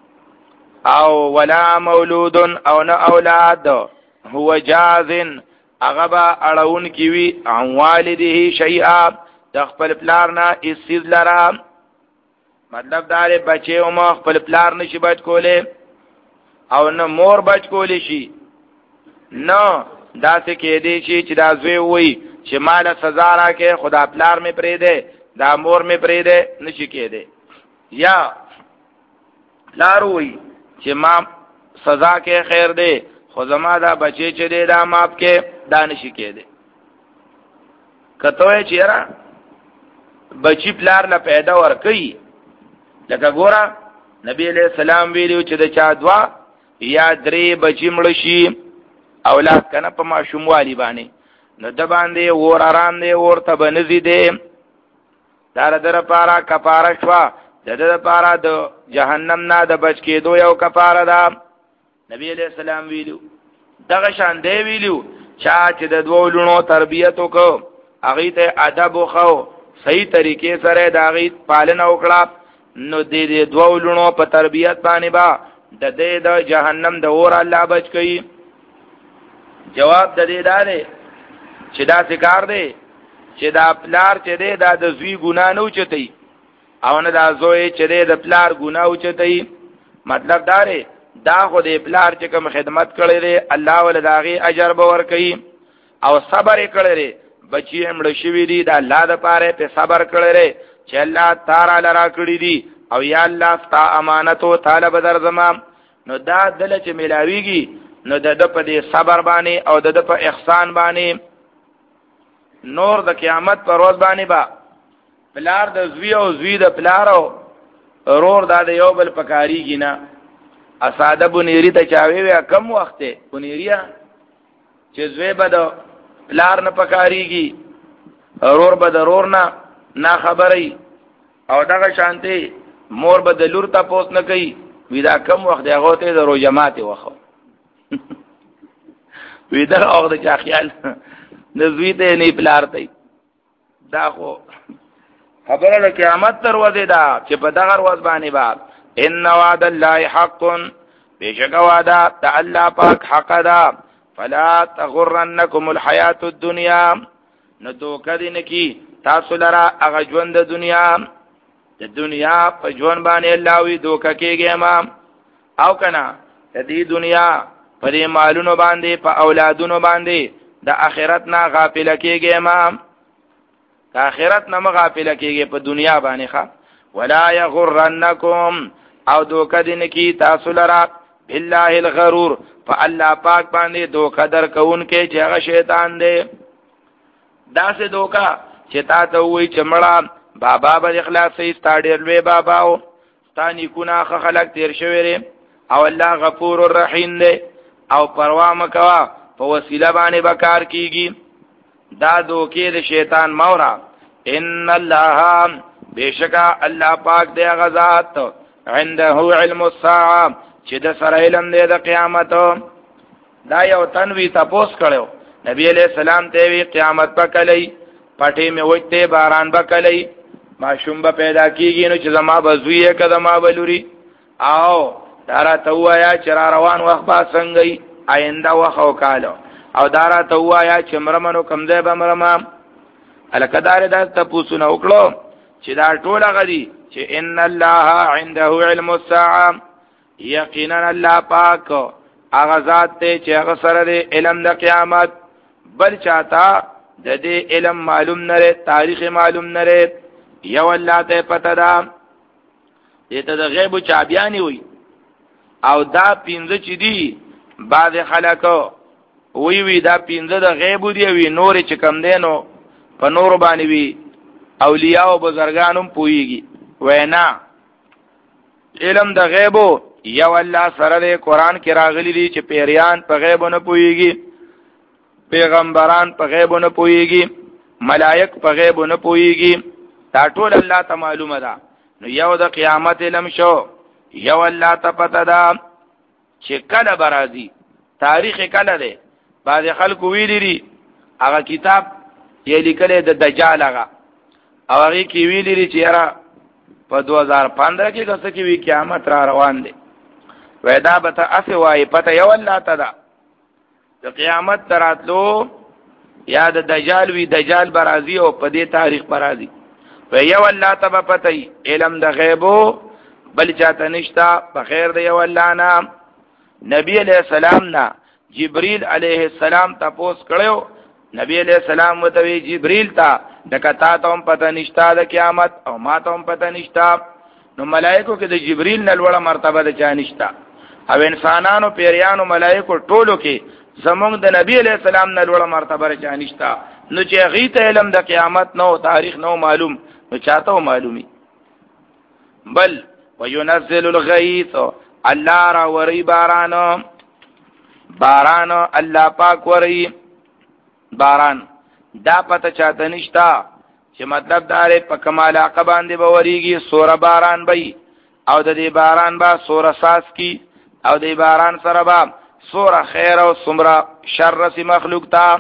او ولا مولود او نه اولاد هو جازن اغبا اړون کی وی عن والده شیئا د خپل پلار نه اسیز لرا مطلب دا لري بچي او ما خپل پلار نشي بچ کوله او نه مور بچ کولی شي نو دا څه کې دی شي چې دا زوی وي چې مال سزا راکې خدا پلار می پرې ده دا مور می پرې ده نشي کېده یا پلار وي چې ما سزا کې خیر ده خو زما دا بچي چې دی دا ماپ کې دا نشي کېده کته چې را بچی پلار لا پیدا ور کوي لکه ګورا نبی علیہ السلام ویلو چې د چا دوا یا درې بچی مړ شي اولاد کنه په ماشوم والی باندې نو د باندې ور آرام دی ورته بنزي دی دار در پارا کفاره شوا د د پارا د جهنم نه د بچ کېدو یو کفاره ده نبی علیہ السلام ویلو دغه شان دی ویلو چا چې د دوه لونو تربیت وکړو هغه ته ادب وخو صحیح طریقې سره د هغه پالنه وکړه نو د دې دوه لونو په تربیت باندې با د دې د جهنم د اور الله بچ کړي جواب د دې داري چې دا ذکر دی چې دا پلار چې دی دا د زوی ګنا نه اوچتای او نه دا زوی چې دی د پلار ګنا اوچتای مطلب دا دی دا خو د پلار چې کوم خدمت کړي دی الله ول داغي اجر به ور کوي او صبر کړي دی بچی مړ شوی دی دا الله د پاره په صبر کړي دی چې الله تعالی لرا کړی دی او یا الله ستا امانت او طالب در زما نو دا دل چې ملاویږي نو د د په دې صبر باندې او د د په احسان باندې نور د قیامت پر ورځ باندې با پلار د زوی او زوی د پلارو رور دا د یو بل پکاریږي نه. اساده بنيري ته چاوي وي کم وخت ته بنيريا چې زوی به د لار نه پکاریږي، رور به د رور نه نه خبري، او دغه شانتي مور به د لور ته پوس نه کوي وی دا کم وخت هغه ته د رو جماعت وخو وی دا او د چا خیال نزوی ته نه پلارتای. دا خو خبره د قیامت تر ورځې دا چې په دغه ورځ باندې با ان وعد الله حق، بشک وعده د الله پاک حق ده. فلا تغرنکم الحیاة الدنیا، نو دوکه دې نکی تاسو لرا هغه ژوند د دنیا، د دنیا په ژوند باندې الله وی دوکه کېږي ما او کنا د دې دنیا په دې مالونو باندې په اولادونو باندې د آخرت نه غافل کېږي ما، د آخرت نه غافل کېږي په دنیا باندې ښا. ولا یغرنکم، او دوکه دې نکی تاسو لرا بالله الغرور، فالله پاک باندې دوکه در کون کې چې هغه شیطان دی. دا سه دوکه چې تا ته وای چې مړه بابا به اخلاصي ستاډر لوی بابا او ستاني کونه خلق تیر شوی او الله غفور الرحیم دی او پروا مکوا په وسیله باندې بکار کیږي. دا دوکه د شیطان مورا. ان الله بشکا الله پاک دی غزاد عنده علم الساعه، چې د سره علم دی د قیامت. دا یو تنوی تاسو کړو نبی علیہ السلام ته وی قیامت پکلی پټې مې وځته باران پکلی ماشوم به پیدا کیږي نو چې زما بزویه کده ما بلوري او دارا توایا چې روان وخت با څنګه آینده وخو کالو او دارا توایا چې مرمنو کم ځای به مرما الکدار دا تاسو نو وکړو چې دا ټوله غدي چې ان الله عنده علم الساعه، یقینا الله پاک هغه ذات ته چې هغه سره دی علم د قیامت، بل چاته د دې علم معلوم نه، تاریخ معلوم نه، یو الله ته پته ده. دې ته د غیب چابیانی وي او دا پینځه چې دی بعض خلکو وی وی دا پینځه د غیب دی وی نور چې کم دینو په نور باندې وی اولیاء او بزرګانو پویږي. وینا علم د غیبو یو الله سره د قران کې راغلي دي چې پیریان په غیب نه پويږي، پیغمبران په غیب نه پويږي، ملائک په غیب نه پويږي. دا ټول الله ته معلومه ده. نو یو د قیامت علم شو، یو الله ته پته ده چې کله برازي، تاریخ کله ده. بعض خلکو ویلي دي هغه کتاب یې لیکل د دجال هغه او هغه کې ویلي دي چې یاره په دو هزار پندرہ کې کسه کې وی قیامت را روان دي. ودا بتا اسه وای پته یو الله تعالی د قیامت تراتلو یا د دجال وی دجال برازي او په دې تاریخ برازي و یو الله تعالی پته علم د غیبو بل چاته نشتا په خیر دی یو الله نه. نبی علیہ السلام نه جبريل علیہ السلام تاسو کړو، نبی علیہ السلام وتوی جبريل تا دکتا ته هم پته نشتا د قیامت او ما ته هم پته نشتا. نو ملائکو کې د جبريل نه لوړه مرتبه ده چا نشتا، او انسانانو پیریانو ملائکو ټولو کې زمونږ د نبی علیہ السلام نه لوړه مرتبه چا نشتا. نو چې غیته علم د قیامت نو تاریخ نو معلوم نو چاته معلومي. بل وينزل الغيث، الله را وری باران، باران الله پاک وری باران. دا پته چاته نشتا چې مطلب دار په کمال عقب باندې باورېږي سوره باران بې او د دې باران با سوره ساس کی او د باران سره با سوره خیر او سمرا شر سی مخلوق تا.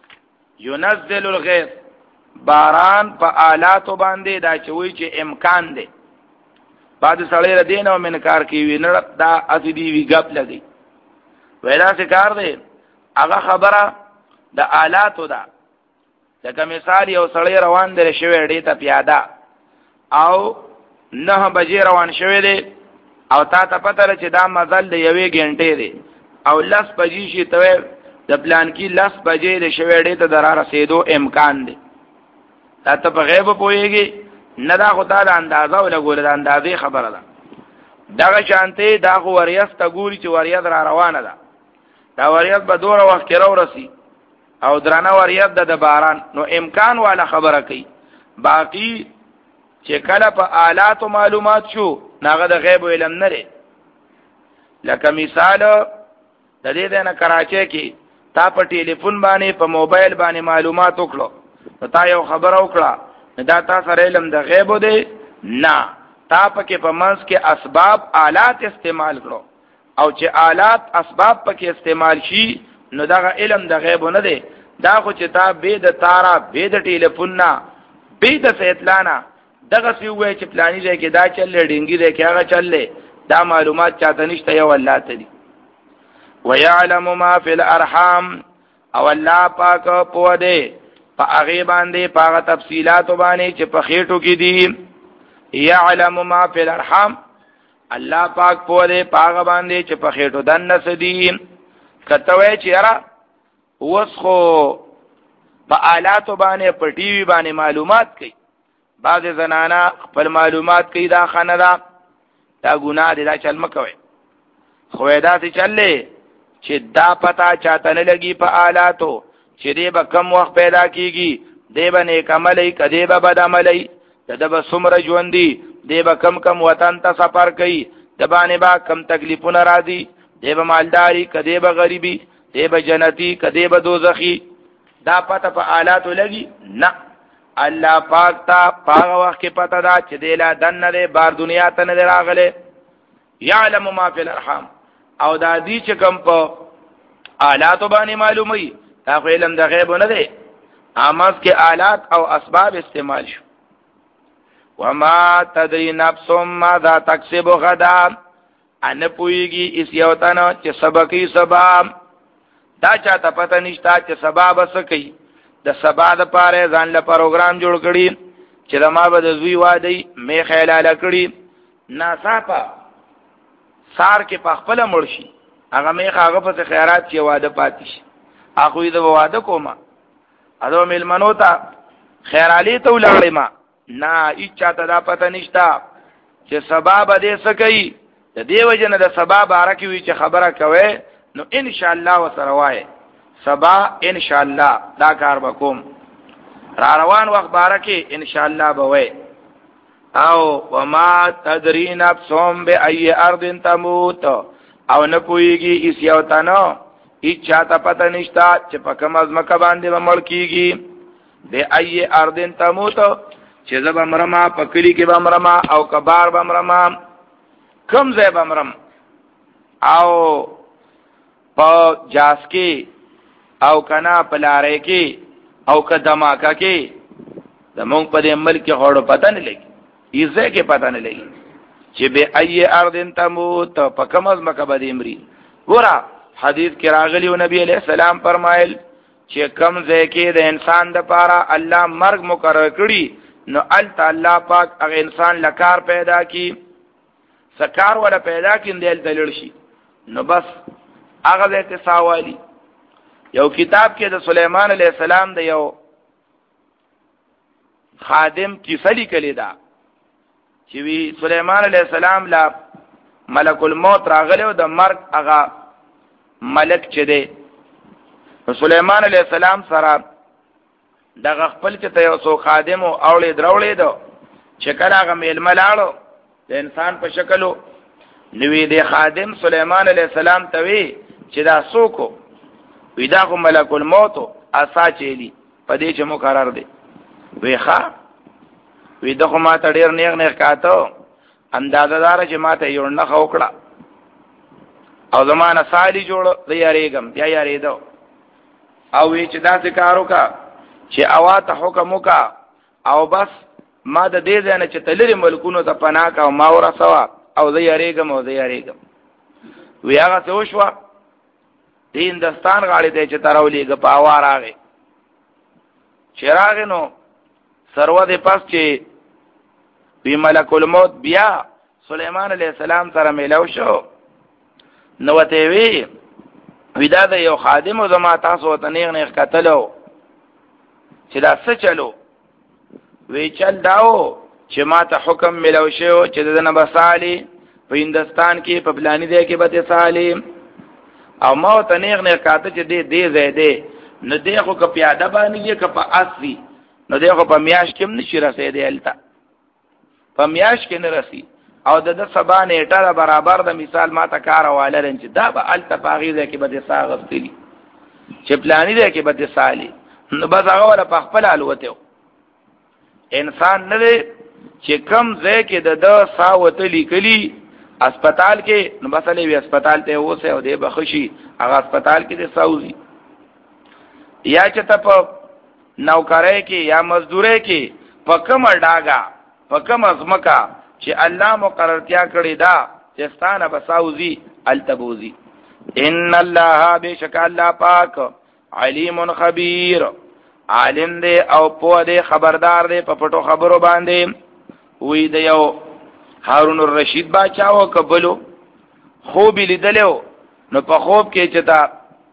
ينزل الغيث، باران په آلات باندې دا چوي چې امکان دی. بعد سړی ر دین او منکار کوي نه دا اسی دی وی غپ لګي ویلا څه کار دی هغه خبره د آلاتو ده. لکه مثال یو سړی روان دی شوی ډی ته پیاده او نه بجې روان شوی دی او تا ته پته چې دا مزل دی یوې غنټې دی او لس بجې شي ته د پلان کې لس بجې د شوی ډی ته دراره رسیدو امکان دی. تا ته په غیب پويږي نه دا خدای د اندازه ولا ګول د اندازې خبره ده. دغه شانته دا خو وریاست ګوري چې وریاض را روانه ده. دا وریاض به دوره وخت کې راورسي او درانه وریاض د باران نو امکان والا خبره کوي. باقی چې کله په آلات او معلومات شو ناغه د غیب علم نه لري. لکه مثال د دې نه کراچۍ کې تا په ټلیفون باندې په موبایل باندې معلومات وکړو، نو تا یو خبر وکړه، دا تا سره علم د غیب دی نه، تا پکې په منځ کې اسباب آلات استعمال کړو، او چې آلات اسباب پکې استعمال شي نو دا علم د غیب نه دی. دا خو چې تا به د تارا به د ټلیفون نه به د سیتلانا دغه سی وای چې پلاني ځای کې دا چلې ډینګي دی کې هغه چلې، دا معلومات چاته نشته، یو الله ته دي. ويعلم ما في الارحام، او الله پاک په دې په هغه باندې په هغه تفصيلات باندې چې په خېټو کې دي. يعلم ما في الارحام، الله پاک په دې په هغه باندې چې په خېټو دنه سدي. کته وای چې را وسخو په آلات باندې په ټي وي باندې معلومات کوي، بعض زنانا خپل معلومات کوي، دا خانه دا دا ګناه دي، دا چل مکوي. خو دا څه چلې چې دا پتا چاته نه لګي په آلاتو چې دې به کم وخت پیدا کیږي، دې به نیک عملي کدی به بد عملي، دې به سمره ژوندۍ، دې به کم کم وطن ته سفر کوي، د باندې با کم تکلیفونه راځي، دې به مالداري کدی به غریبي، دې به جنتی کدی به دوزخي. دا پته په آلاتو لګي نه، الله پاک تا پاغه وخت کې پته دا چې دې لا دن نه بار دنیا ته نه راغله. يعلم ما في الارحام، او دا دې چې کوم په آلاتو باندې معلومي، دا خو علم د غیب نه دی، اماز کې آلات او اسباب استعمال شو. وما تدري نفس ماذا تكسب غدا، ان پويږي اس یو تنه چې سبقي سبب، دا چاته پته نشته چې سبب څه کوي. د سبا د پاره ځان له پروګرام جوړ کړي چې د ما به د زوی وادي مې خیال کړي، ناصافه سار کې په خپل مرشي هغه مې هغه په خیرات کې واده پاتې شي، اخو دې واده کومه اده ملمنو ته خیر علي ته ولاړې ما نه، هیڅ چاته دا پته نشته چې سبب دې څه کوي. د دې وجه نه د سبب بارکه وی چې خبره کوي نو ان شاء الله وسره وای سبا ان شاء الله دا کار وکوم، را روان وخت بارکه ان شاء الله به وای. او وما تدري نفس بأي ارض تموت، او نه پويږي اس یو تنو هیڅ چاته پته نشته چې په کوم ځمکه باندې مړ کیږي. بأي ارض تموت، چې زب امرما په کلی کې بمرما او کبار بمرما، کوم ځای بمرم، او په جاس کې او کنا پلاره کې او کدماکا کې د مونږ په دې ملک کې هوړو پته نه لګي، ایزه کې پته نه لګي چې به اي ارض تموت، په کوم ځمکه باندې امري. ګوره حدیث کې راغلی او نبی عليه السلام فرمایل چې کوم ځای کې د انسان د پاره الله مرګ مقرر کړي نو ال تعالی پاک هغه انسان لکار پیدا کی، سکار ولا پیدا کیندل دلل شي، نو بس هغه ته ساوالی. یو کتاب کې د سليمان عليه السلام د یو خادم کیسه لیکلې ده چې وی سليمان عليه السلام لا ملک الموت راغله او د مرګ هغه ملک چې دی، سليمان عليه السلام سره دغه خپل چې ته یو سو خادم او اولې دروړې دو چې کله هغه میل ملاړو د انسان په شکلو، نوې د خادم سليمان عليه السلام ته وی چې دا سوکو وی دا خو ملک الموت اسا چيلي په دې چې مقرر دی. وی ښا وی دغه ما ته ډیر نیغ نیغ کاته اندازه دار چې ما ته یو نه خوکړه او زمانہ سالي جوړ دی یاریګم بیا یاریدو، او وی چې دا ذکر وکا چې اواته حکم وکا او بس ما د دې ځنه چې تلری ملکونو ته پناه کا او ما ورسوا او زه یاریګم او زه یاریګم. وی هغه څه وشو د هندستان غاړي ته چې تراولېګ په اوار راغی، چراغ نو سرو دې پاس چې وی ملک الموت بیا سليمان عليه السلام سره ملاو شو، نو ته وی ودا د یو خادم او زما تاسو ته نیغ نیغ کتلو چې دا څه چلو. وی چل داو چې ما ته حکم ملاو شو چې د نبسالي په هندستان کې په پلاني دی کې به سالم، او ما ته نیغ نیغ کاته چې دې دې زیاده نو دې خو که پیاده باندې کې په اصلي نو دې خو په میاش کې نشي رسیدي، الته په میاش کې نه رسی، او د د سبا نیټه برابر د مثال ما ته کار حواله رنچ دا به التفاغی ده کې به ساغستلی چې پلانی ده کې به سالی نو بس هغه ولا په خپل الوته انسان نه دی چې کم ځای کې د د ساوت لیکلی اسپیټال کې نو بس له وی اسپیټال ته اوسه او دی بخشي هغه اسپیټال کې د ساوزي یا چې ته په نوکرۍ کې یا مزدورۍ کې په کوم ډاګه په کوم ازمکا چې الله مقررتیا کړی دا چې ستانه بساوزي التبوزي ان الله بشک الله پاک علیم خبیر عالم دی او په دې خبردار دی په پټو خبرو باندې وې دی یو هارون الرشید باچاو قبلو خوب لیدلو نو په خوب کې چې تا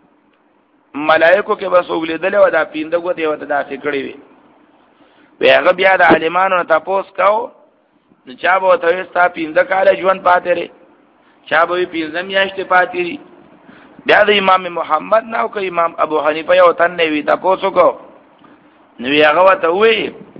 ملائکو کې بس ولیدلو دا پینده غو دی وته دا فکرې وي هغه بیا د عالمانو ته تاسو کاو نو چا به ته ستا پینده کال ژوند پاتې لري چا به پینځه میاشتې پاتې لري بیا د امام محمد نو که امام ابو حنیفه یو تن وی تاسو کو نو هغه وته وی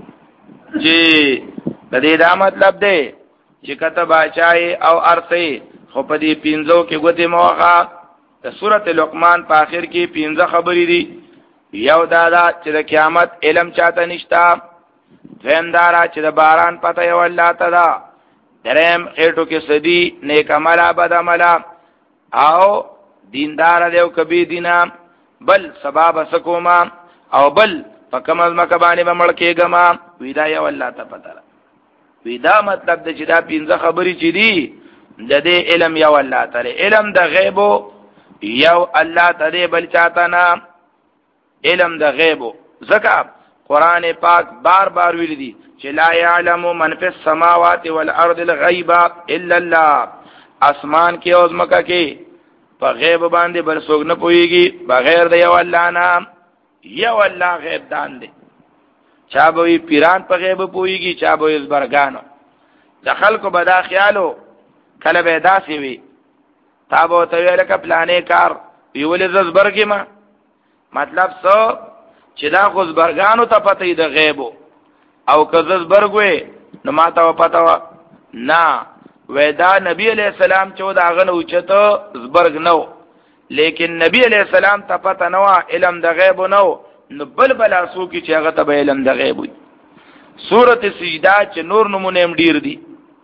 چې د دې دا مطلب دی چې کته بچای او ارثه خو په دې پینځو کې ګوتې موغه د سورته لقمان په اخر کې پینځه خبرې دي یو دا دا چې د قیامت علم چاته نشتا دویم دارا چې د باران پته یو الله تعالی دریم خېټو کې سدي نیک عمل بد عمل او دیندار دیو کبي دینا بل سبب سکوما او بل فکم از مکبانی بمړ کېګما ویدا یو الله ته پته ویدا مطلب د چې دا پینځه خبرې چې دي د دې علم یو الله تعالی علم د غیب یو الله تعالی بل چاته نه علم د غیب زکه قران پاک بار بار ویل دي چې لا يعلم من فی السماوات والارض الغیب الا الله اسمان کې او زمکه کې په غیب باندې بل څوک نه پويږي بغیر د یو الله نه یو الله غیب دان دی چا به پیران په غیب پويږي چا به زبرګانو د خلکو به دا خیالو کله به داسې وي تابو ته ویل ک پلانې کار یولې زبرګې ما مطلب څه چې دا خو زبرګانو ته پته د غیب او که زبرګوي نو ما ته پته و نه ودا نبی علیہ السلام چې دا غنه اوچته زبرګ نو لیکن نبی علیہ السلام ته پته نو علم د غیب نو نو بل بل اسو کی چې هغه ته علم د غیب وي سورته سجده چې نور نمونه ډیر دي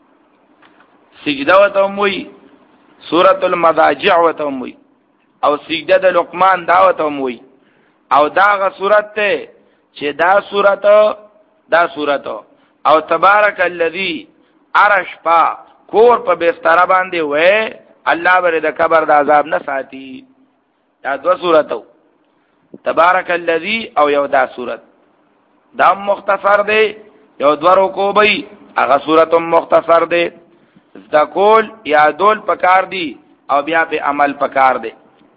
سجده وته موي سورته المضاجع وته موي او سجده د لقمان دا وته موي او داغه سورته چې دا سورته دا سورته او تبارک الذی عرش پا کور په بستر باندې وې الله بر د قبر د عذاب نه ساتي دا دو سورته تبارک الذی او یو دا سورت دا مختصر دی یو دورو کو بی هغه سورته مختصر دی دا کول یا دول پکار دی او بیا په عمل پکار دی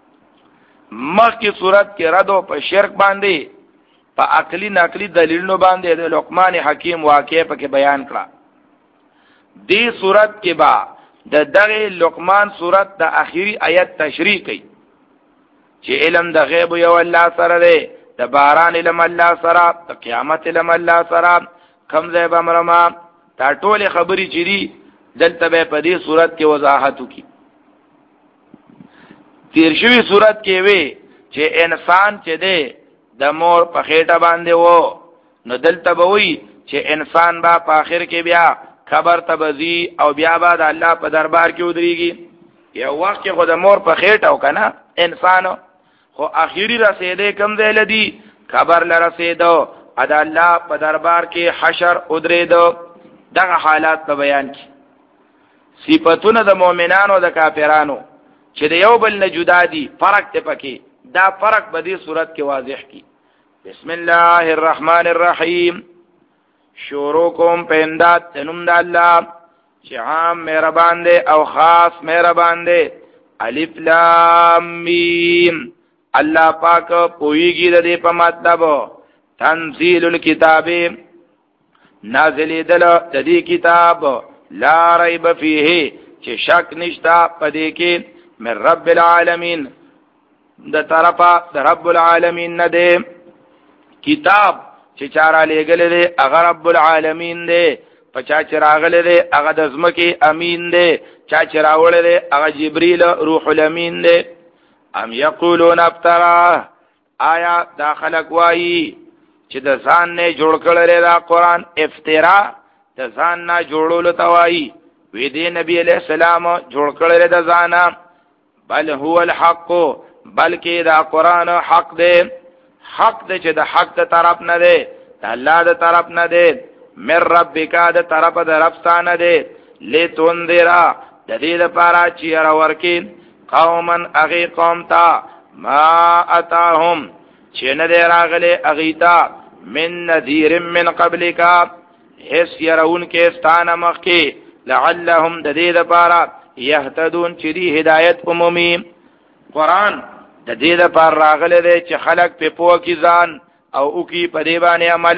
مخکې صورت کې ردو په شرک باندې په عقلی نقلی دلیلونو باندې د لقمان حکیم واقع پکې بیان کړه دې صورت کې با د دغه لقمان صورت د اخیری آیت تشریح کړي چې علم د غیب یو الله سره دی د باران علم الله سره د قیامت علم الله سره کوم ځای به مرما دا ټول خبرې چې دي دلته به په دې صورت کې وضاحت وکړي تیر شوی صورت کې وی چې انسان چې دی د مور په خېټه باندې وو نو دلته به وی چې انسان با په آخر کې بیا خبر تبزی او بیا بعد الله په دربار کې ودرېږي یو وخت کې خو د مور په خېټه او کنه انسان خو اخیری رسیدې کم ځای لدی خبر لرسیدو ادا الله په دربار کې حشر ودرېدو دغه حالات په بیان کې صفاتونه د مؤمنانو د کافرانو چې د یو بل نه جدا دي فرق ته پکې دا فرق به دې صورت کې واضح کی بسم الله الرحمن الرحیم شروع کوم په امداد تنم د الله چې عام مهربان دی او خاص مهربان دی الف لام میم الله پاک پویږي د دې په مطلب تنزيل الكتاب نازل دل د دې کتاب لا ریب فیه چې شک نشتا پدې کې من رب العالمین د طرفا د رب العالمین نه دی کتاب چې چاره لګل دی هغه رب العالمین دی پچا چراغله دی هغه د زمکه امین دی چا چراوله دی هغه جبرئیل روح الامین دی ام یقولون افترا آیا دا خلق وایي چې د ځان نه جوړ کړل دا قران افترا د ځان نه جوړول توایي وی دی نبی علیہ السلام جوړ کړل د ځان بل هو الحق بلکې دا قران حق دی حق دی چې د حق ته طرف نه دی د الله د طرف نه دی من ربک د طرف د رب ستانه دی لتنذرا د دې لپاره چې را ورکی قوما اغي قوم تا ما اتاهم چې نه دی راغلی اغیتا من نذیر من قبلک هس يرون کې ستانه مخکي لعلهم د دې لپاره يهتدون چې دی هدایت عمومي قران د دې لپاره راغلی دی چې خلق په پوه کې ځان او او کی په دی باندې عمل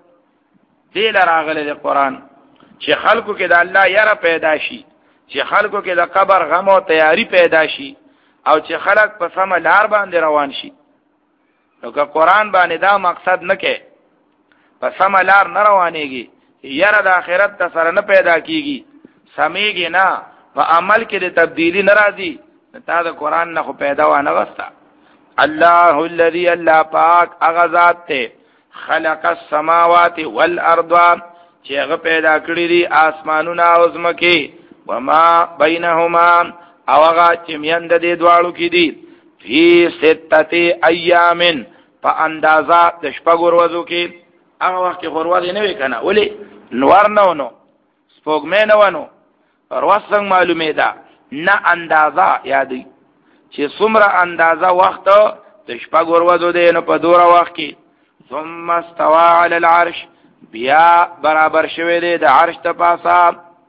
دی راغلی دی قران چې خلقو کې د الله یاره پیدا شي چې خلقو کې د قبر غم او تیاری پیدا شي او چې خلق په سم لار باندې روان شي نو که قران باندې دا مقصد نه کې په سم لار نه روانيږي یاره د آخرت ته سره نه پیدا کیږي سمېږي نه په عمل کې د تبدیلی ناراضي تا د قران نه خو پیدا و نه وستا الله الذي الله پاک هغه ذات ته خلق السماوات والارض چې هغه پیدا کړی دي اسمانونه او زمکه وما بينهما او هغه چې میند دي دواړو کې دي فی ستته ایام په اندازا د شپږ ورځو کې هغه وخت کې ورځ نه وی کنه ولی نور نه ونو سپوږمۍ نه ونو ورځ څنګه معلومه ده نه اندازا یادی چې څومره اندازا وخت د شپږ ورځو دی نو په دوره وخت کې ثم استوى على العرش بیا برابر شوی دی د عرش ته پاسا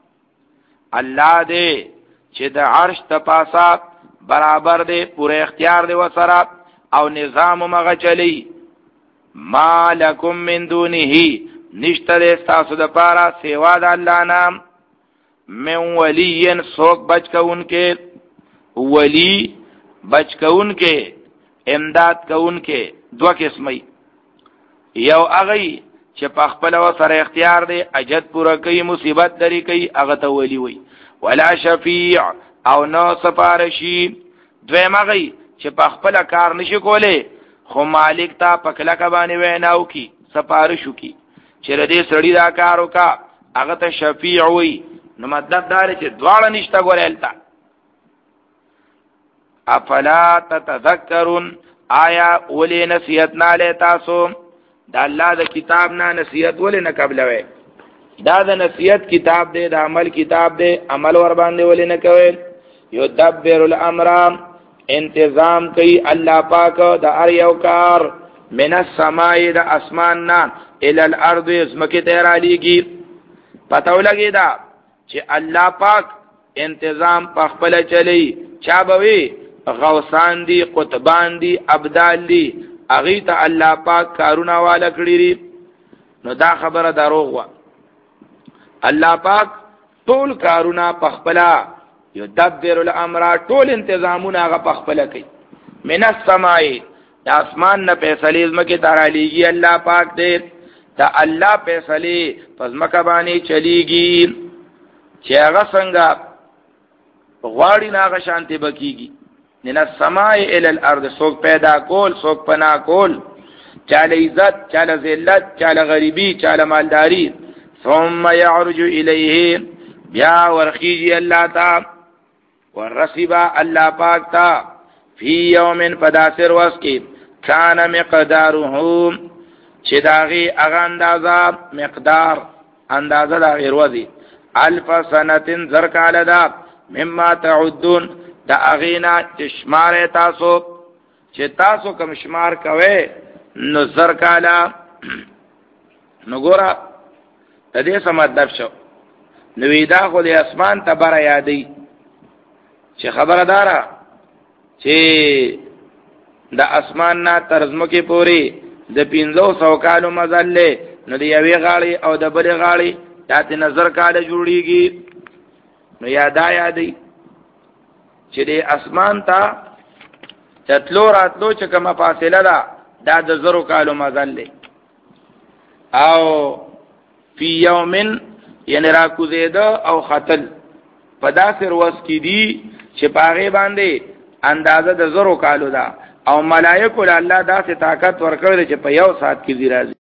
الله دې چې د عرش ته پاسا برابر دی پوره اختیار دی وسره او نظام مغه چلی ما لکم من دونه نشته تاسو د پاره سیوا د الله نام من ولی سوک بچ کون کے ولی بچ کون کے امداد کون کے دو قسمی یو اغی چې په خپل سره اختیار دی اجد پورا کوي مصیبت لري کوي هغه ته ولی وي ولا شفیع او نو سفارشی دویم اغی چې په خپل کار نشي کوله خو مالک ته پکله کبانی ویناو کی سفارشو کی چې ردی سړی دا کارو کا هغه ته شفیع وي نو مطلب دا چې دواړه نشته ګورېلتا افلا تتذکرون آیا ولی نصیحت نه له تاسو دا الله د کتاب نه نصیحت ولی نه قبلوي دا د نصیحت کتاب دی د عمل کتاب دی عمل ور باندې ولی نه کوي یدبر الامر انتظام کوي الله پاک د ار یو کار من السماء د اسمان نه ال الارض اسمکه تیر علیږي پتاو لګی دا چې الله پاک انتظام په خپل چلی چا بوي غوسان دي قطبان دي ابدال دي اغه ته الله پاک کارونه والا کړی نو دا خبره دروغ وا الله پاک ټول کارونه په خپل یدبر الامر ټول انتظامونه هغه په خپل کوي من السماء د اسمان نه فیصله زمکه تعالیږي الله پاک دې دا الله فیصله پس مکه باندې چلیږي چې هغه څنګه غواړي ناغه شانته بکیږي من السماء الى الارض سوک پیدا کول سوک پنا کول چاله عزت چاله ذلت چاله غریبی چاله مالداری ثم يعرج الیه بیا ورخیږي الله تا ورسبا الله پاک تا فی یوم فداسر وسکی کان مقداره چې داغي اغه اندازه مقدار اندازه دا غیر وزي الف سنتين زر کال دا مما تعدون دا اغینا شمار تاسو چې تاسو کوم شمار کوي نو زر کالا نو ګورا د دې سم مطلب شو نو دا خو د اسمان ته بر یادې چې خبردارا چې د اسمان نه ترزمکه پوری د پینځو سو کالو مزله نو دی یوې غاړي او د بلې غاړي داتې نظر کاله جوړیږي نو یادا یادې چې د اسمان ته چتلو راتلو چې کومه فاصله ده دا د زرو کالو مزله او فی یومن یعنی را کوزیده او خطل په داسې روس کې دي چې پاغه باندې اندازه د زرو کالو ده او ملائکه له الله داسې طاقت ورکړي چې په یو سات کې زی راځي